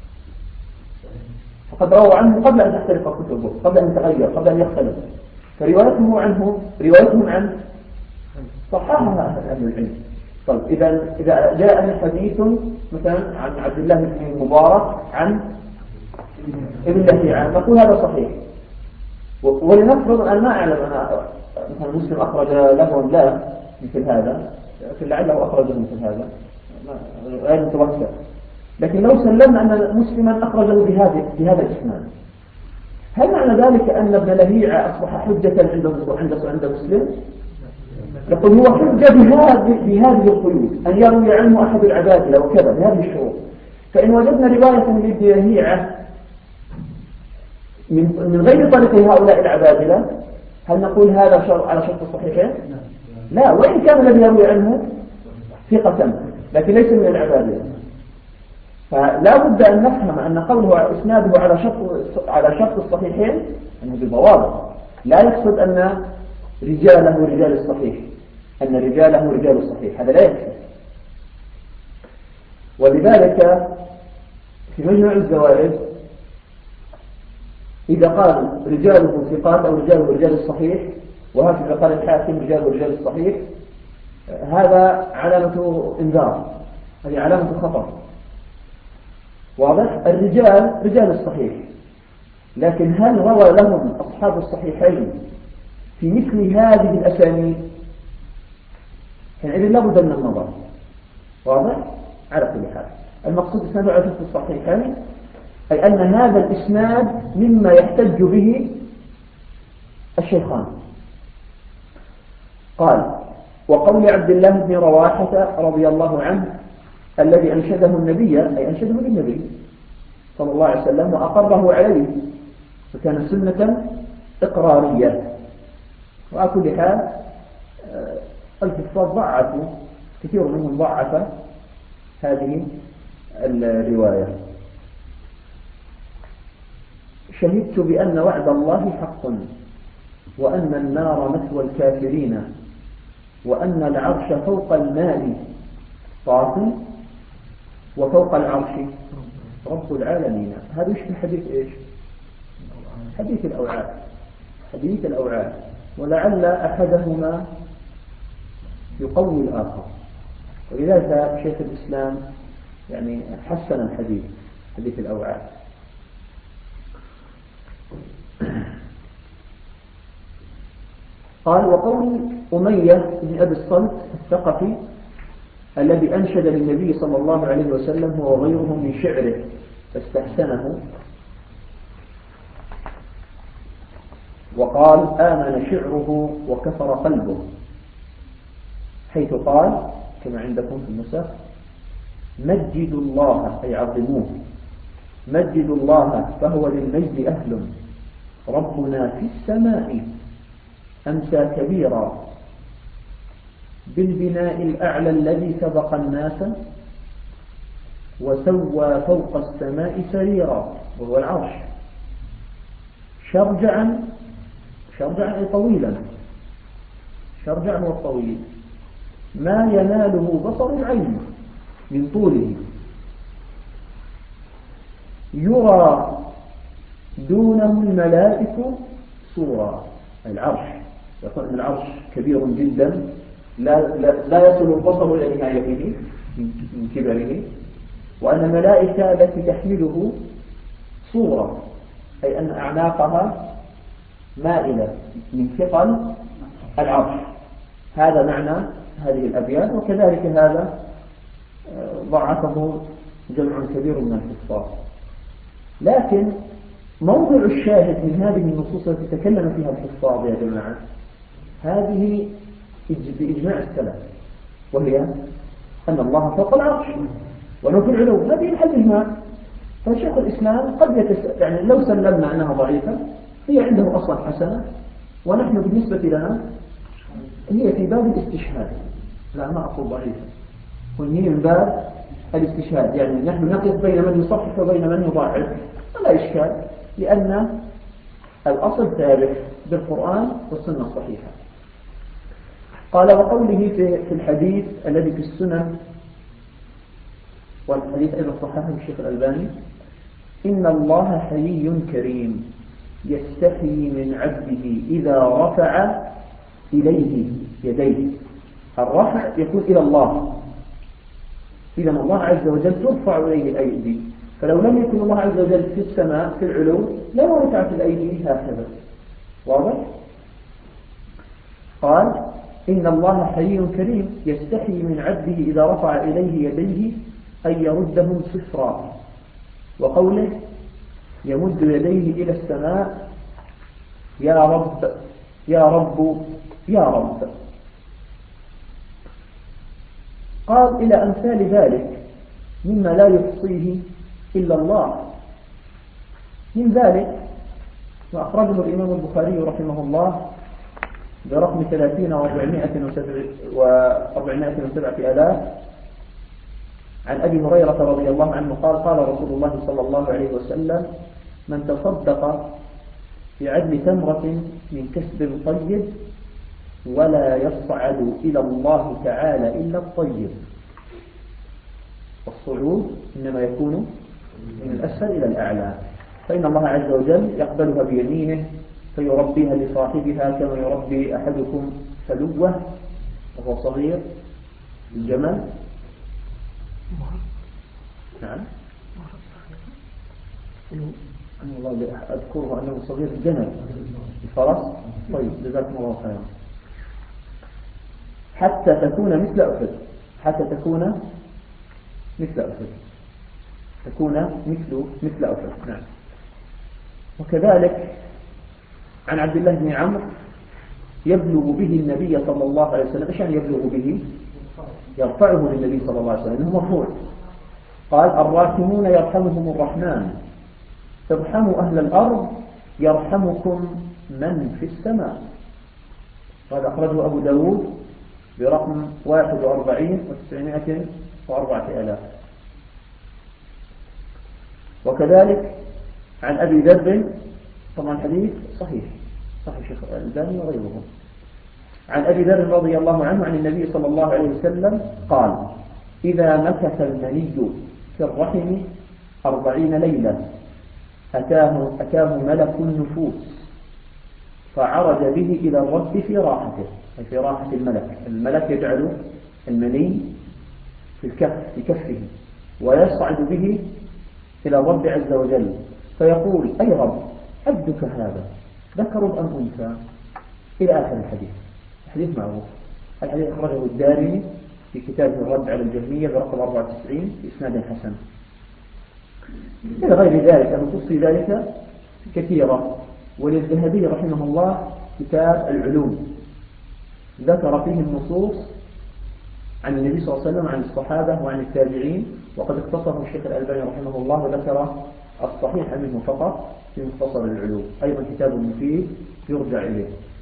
[SPEAKER 2] فقد روى عنه قبل أن تختلف كتبه، قبل أن يتغير، قبل أن يختلف، فروايتهم عنه صححها أهل العلم. طيب إذا جاء حديث مثلا عن عبد الله بن المبارك عن ابن لهيعة نقول هذا صحيح، ولنفرض أن ما أعلم أنا مثلا مسلم أخرج له لا مثل هذا، لعله أخرجه مثل هذا غير متوسع، لكن لو سلمنا أن مسلما أخرجه بهذا الإسناد، هل معنى ذلك أن ابن لهيعة أصبح حجة عند مسلم؟ يقول هو حجة بهذه القيود، أن يروي عنه أحد العبادلة وكذا بهذه الشروط. فإن وجدنا رواية لابن لهيعة من غير طريق هؤلاء العبادلة هل نقول هذا على شرط الصحيحين؟ لا، وإن كان الذي يروي عنه ثقة لكن ليس من العبادلة. فلا بد أن نفهم أن قوله إسناده على شرط الصحيحين أنه بضوابط، لا يقصد أن رجاله رجال الصحيح، أن رجاله رجال الصحيح، هذا لا يكفي. ولذلك في مجمع الزوائد إذا قال رجاله ثقات أو رجاله رجال الصحيح، وهكذا قال الحاكم رجاله رجال الصحيح، هذا علامة إنذار، هذه علامة خطر. واضح؟ الرجال رجال الصحيح، لكن هل روى لهم أصحاب الصحيحين في مثل هذه الأسانيد؟ حينئذ لا بد من النظر. واضح؟ على كل حال المقصود إسناده على شرط الصحيحين، أي أن هذا الإسناد مما يحتج به الشيخان. قال: وقول عبد الله بن رواحة رضي الله عنه الذي أنشده النبي، أي أنشده للنبي صلى الله عليه وسلم وأقره عليه، فكان سنة إقرارية. وعلى كل حال الكفار ضعفوا، كثير منهم ضعف هذه الرواية. شهدت بأن وعد الله حق، وأن النار مثوى الكافرين، وأن العرش فوق الماء، صافٍ وفوق العرش رب العالمين. هذا يشبه حديث إيش؟ حديث الأوعاد. حديث الأوعاد، ولعل أحدهما يقوي الآخر، ولذلك شيخ الإسلام يعني حسن الحديث، حديث الأوعاد. قال: وقول أمية بن أبي الصلت الثقفي الذي أنشد للنبي صلى الله عليه وسلم هو وغيره من شعره فاستحسنه وقال: آمن شعره وكفر قلبه، حيث قال كما عندكم في النسخ: مجدوا الله أي عظموه، مجدوا الله فهو للمجد أهل، ربنا في السماء أمسى كبيرا، بالبناء الأعلى الذي سبق الناس، وسوى فوق السماء سريرا وهو العرش، شرجعا أي طويلا، شرجعا والطويل، ما يناله بصر العين من طوله، يرى دونه الملائكة صورا. العرش يقول أن العرش كبير جدا لا يصل البصر إلى نهايته من كبره، وأن الملائكة التي تحمله صورة، أي أن أعناقها مائلة من ثقل العرش. هذا معنى هذه الأبيات، وكذلك هذا ضعفه جمع كبير من الحفاظ. لكن موضع الشاهد من هذه النصوص التي تكلم فيها الحفاظ يا جماعة هذه بإجماع السلف، وهي أن الله فوق العرش وأنه في العلو، هذه محل إجماع. فشيخ الإسلام قد يعني لو سلمنا أنها ضعيفة هي عنده أصلا حسنة، ونحن بالنسبة لنا هي في باب الاستشهاد، لا ما أقول ضعيفة، وهي من باب الاستشهاد، يعني نحن نقف بين من يصحح وبين من يضاعف، ولا إشكال، لأن الأصل ثابت بالقرآن والسنة الصحيحة. قال: وقوله في الحديث الذي في السنن، والحديث أيضا صححه الشيخ الألباني: إن الله حيي كريم يستحي من عبده إذا رفع إليه يديه. الرفع يكون إلى الله، إذا الله عز وجل ترفع إليه الأيدي، فلو لم يكن الله عز وجل في السماء في العلو لما رفعت الأيدي هكذا. واضح؟ قال: إن الله حي كريم يستحي من عبده إذا رفع إليه يديه أن يردهم صفرا. وقوله: يمد يديه إلى السماء يا رب يا رب يا رب. قال: إلى أمثال ذلك مما لا يحصيه إلا الله. من ذلك وأخرجه الإمام البخاري رحمه الله برقم 30,407 عن أبي هريرة رضي الله عنه قال: قال رسول الله صلى الله عليه وسلم: من تصدق بعدل تمرة من كسب طيب ولا يصعد إلى الله تعالى إلا الطيب، والصعود إنما يكون من الأسفل إلى الأعلى، فإن الله عز وجل يقبلها بيمينه فيربيها لصاحبها كما يربي أحدكم فلوه وهو صغير الجمل. نعم أنا والله أذكره أنه صغير الجمل الفرس. طيب جزاكم الله خيرا. حتى تكون مثل أحد، حتى تكون مثل أحد، تكون مثل أحد. نعم. وكذلك عن عبد الله بن عمرو يبلغ به النبي صلى الله عليه وسلم. إيش يعني يبلغ به؟ يرفعه للنبي صلى الله عليه وسلم، إنه مرفوع. قال: الراحمون يرحمهم الرحمن، ارحموا أهل الأرض يرحمكم من في السماء. هذا أخرجه أبو داود برقم 41,904. وكذلك عن أبي ذر، طبعا الحديث صحيح شيخ الألباني وغيره، عن أبي ذر رضي الله عنه عن النبي صلى الله عليه وسلم قال: إذا مكث المني في الرحم 40 ليلة أتاه ملك النفوس فعرج به إلى الرب في راحته، أي في راحة الملك. الملك يجعل المني في كفه ويصعد به إلى الرب عز وجل فيقول: أي رب، عبدك هذا ذكر أم أنثى؟ إلى آخر الحديث. الحديث معروف، الحديث أخرجه الدارمي في كتابه الرد على الجهمية برقم 94 بإسناد حسن. إلى غير ذلك النصوص في ذلك كثيرة. وللذهبي رحمه الله كتاب العلوم ذكر فيه النصوص عن النبي صلى الله عليه وسلم، عن الصحابة وعن التابعين، وقد اختصره الشيخ الألباني رحمه الله وذكر الصحيح منه فقط في مختصر العلوم، أيضا كتاب مفيد يرجع إليه.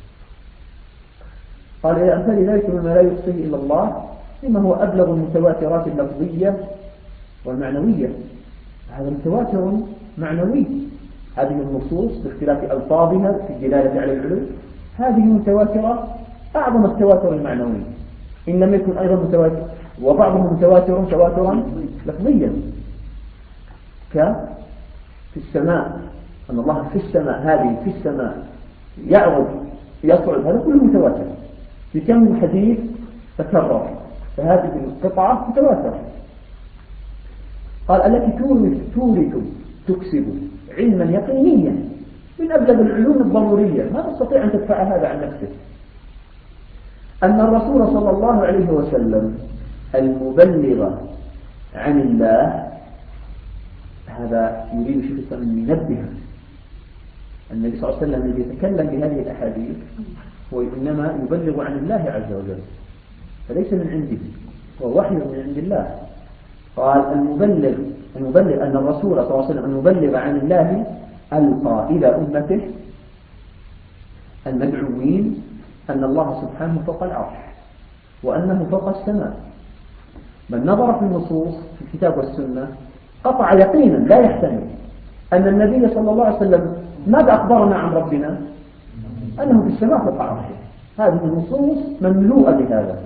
[SPEAKER 2] قال: إلى أمثال ذلك مما لا يحصيه إلا الله، مما هو أبلغ المتواترات اللفظية والمعنوية. هذا متواتر معنوي، هذه النصوص باختلاف ألفاظها في الدلالة على العلو هذه متواترة أعظم التواتر المعنوي إن لم يكن أيضا متواتر، وبعضهم متواتر تواترا لفظيا في السماء، أن الله في السماء، هذه في السماء يعرض يصعد، هذا كله متواتر. في كم من حديث تكرر، فهذه القطعة متواترة. قال: التي تورث تكسب علما يقينيا من أبلغ العلوم الضرورية، ما تستطيع أن تدفع هذا عن نفسك. أن الرسول صلى الله عليه وسلم المبلغ عن الله، هذا يريد شيخ الإسلام أن ينبه النبي صلى الله عليه وسلم الذي يتكلم بهذه الأحاديث هو إنما يبلغ عن الله عز وجل، فليس من عنده، هو وحي من عند الله. قال: المبلغ أن الرسول صلى الله عليه وسلم المبلغ عن الله ألقى إلى أمته المدعوين أن الله سبحانه فوق العرش وأنه فوق السماء. من نظر في النصوص في الكتاب والسنة قطع يقينا لا يحتمل أن النبي صلى الله عليه وسلم ماذا أخبرنا عن ربنا؟ أنه في السماء فوق عرشه. هذه النصوص مملوءة بهذا.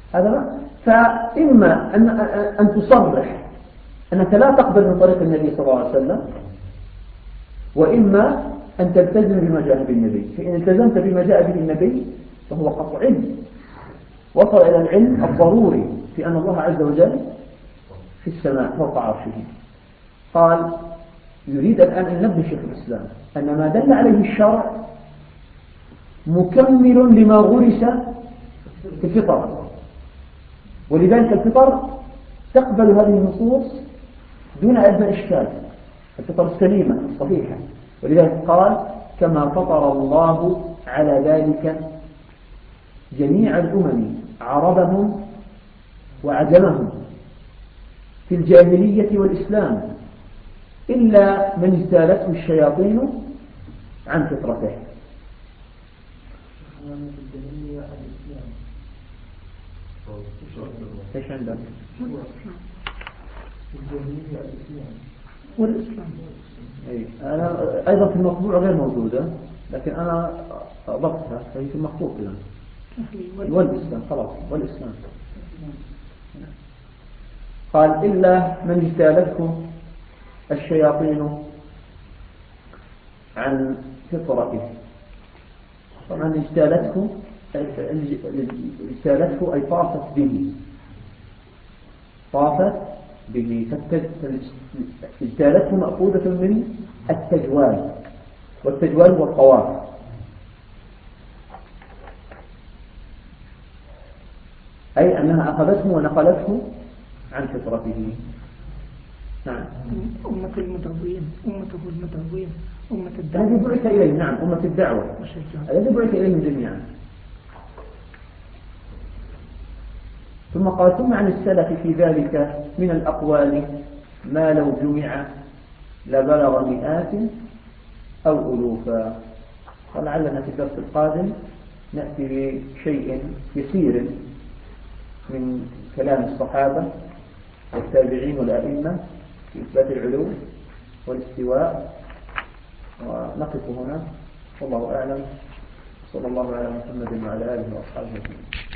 [SPEAKER 2] فإما أن تصرح أنك لا تقبل من طريق النبي صلى الله عليه وسلم، وإما أن تلتزم بما جاء به النبي. فإن التزمت بما جاء به النبي فهو قطع علم، وصل إلى العلم الضروري في أن الله عز وجل في السماء فوق عرشه. قال: يريد الآن أن نبني شيخ الإسلام أن ما دل عليه الشرع مكمل لما غرس في الفطر، ولذلك الفطر تقبل هذه النصوص دون أدنى إشكال، الفطر السليمة الصحيحة. ولذلك قال: كما فطر الله على ذلك جميع الأمم عربهم وعجمهم في الجاهلية والإسلام إلا من اجتالته الشياطين عن فطرته. ايش عندك؟ والإسلام. أنا أيضا في المطبوع غير موجودة، لكن أنا ضبطها فهي في المخطوط إذن. والإسلام خلاص، والإسلام. قال: إلا من اجتالته الشياطين عن فطرته. طبعا اجتالته أي طافت به، اجتالته مأخوذة من التجوال، والتجوال هو الطواف. أي أنها أخذته ونقلته عن فطرته. نعم.
[SPEAKER 3] أمة المدعوين، أمته المدعوين، أمة الدعوة
[SPEAKER 2] الذي بعث إليه. نعم، أمة الدعوة الذي بعث إليهم جميعا. ثم قال: ثم عن السلف في ذلك من الأقوال ما لو جمع لبلغ مئات أو ألوفا. ولعلنا في الدرس القادم نأتي بشيء يسير من كلام الصحابة والتابعين والأئمة في إثبات العلو والاستواء، ونقف هنا. والله أعلم. صلى الله على محمد وعلى آله وأصحابه.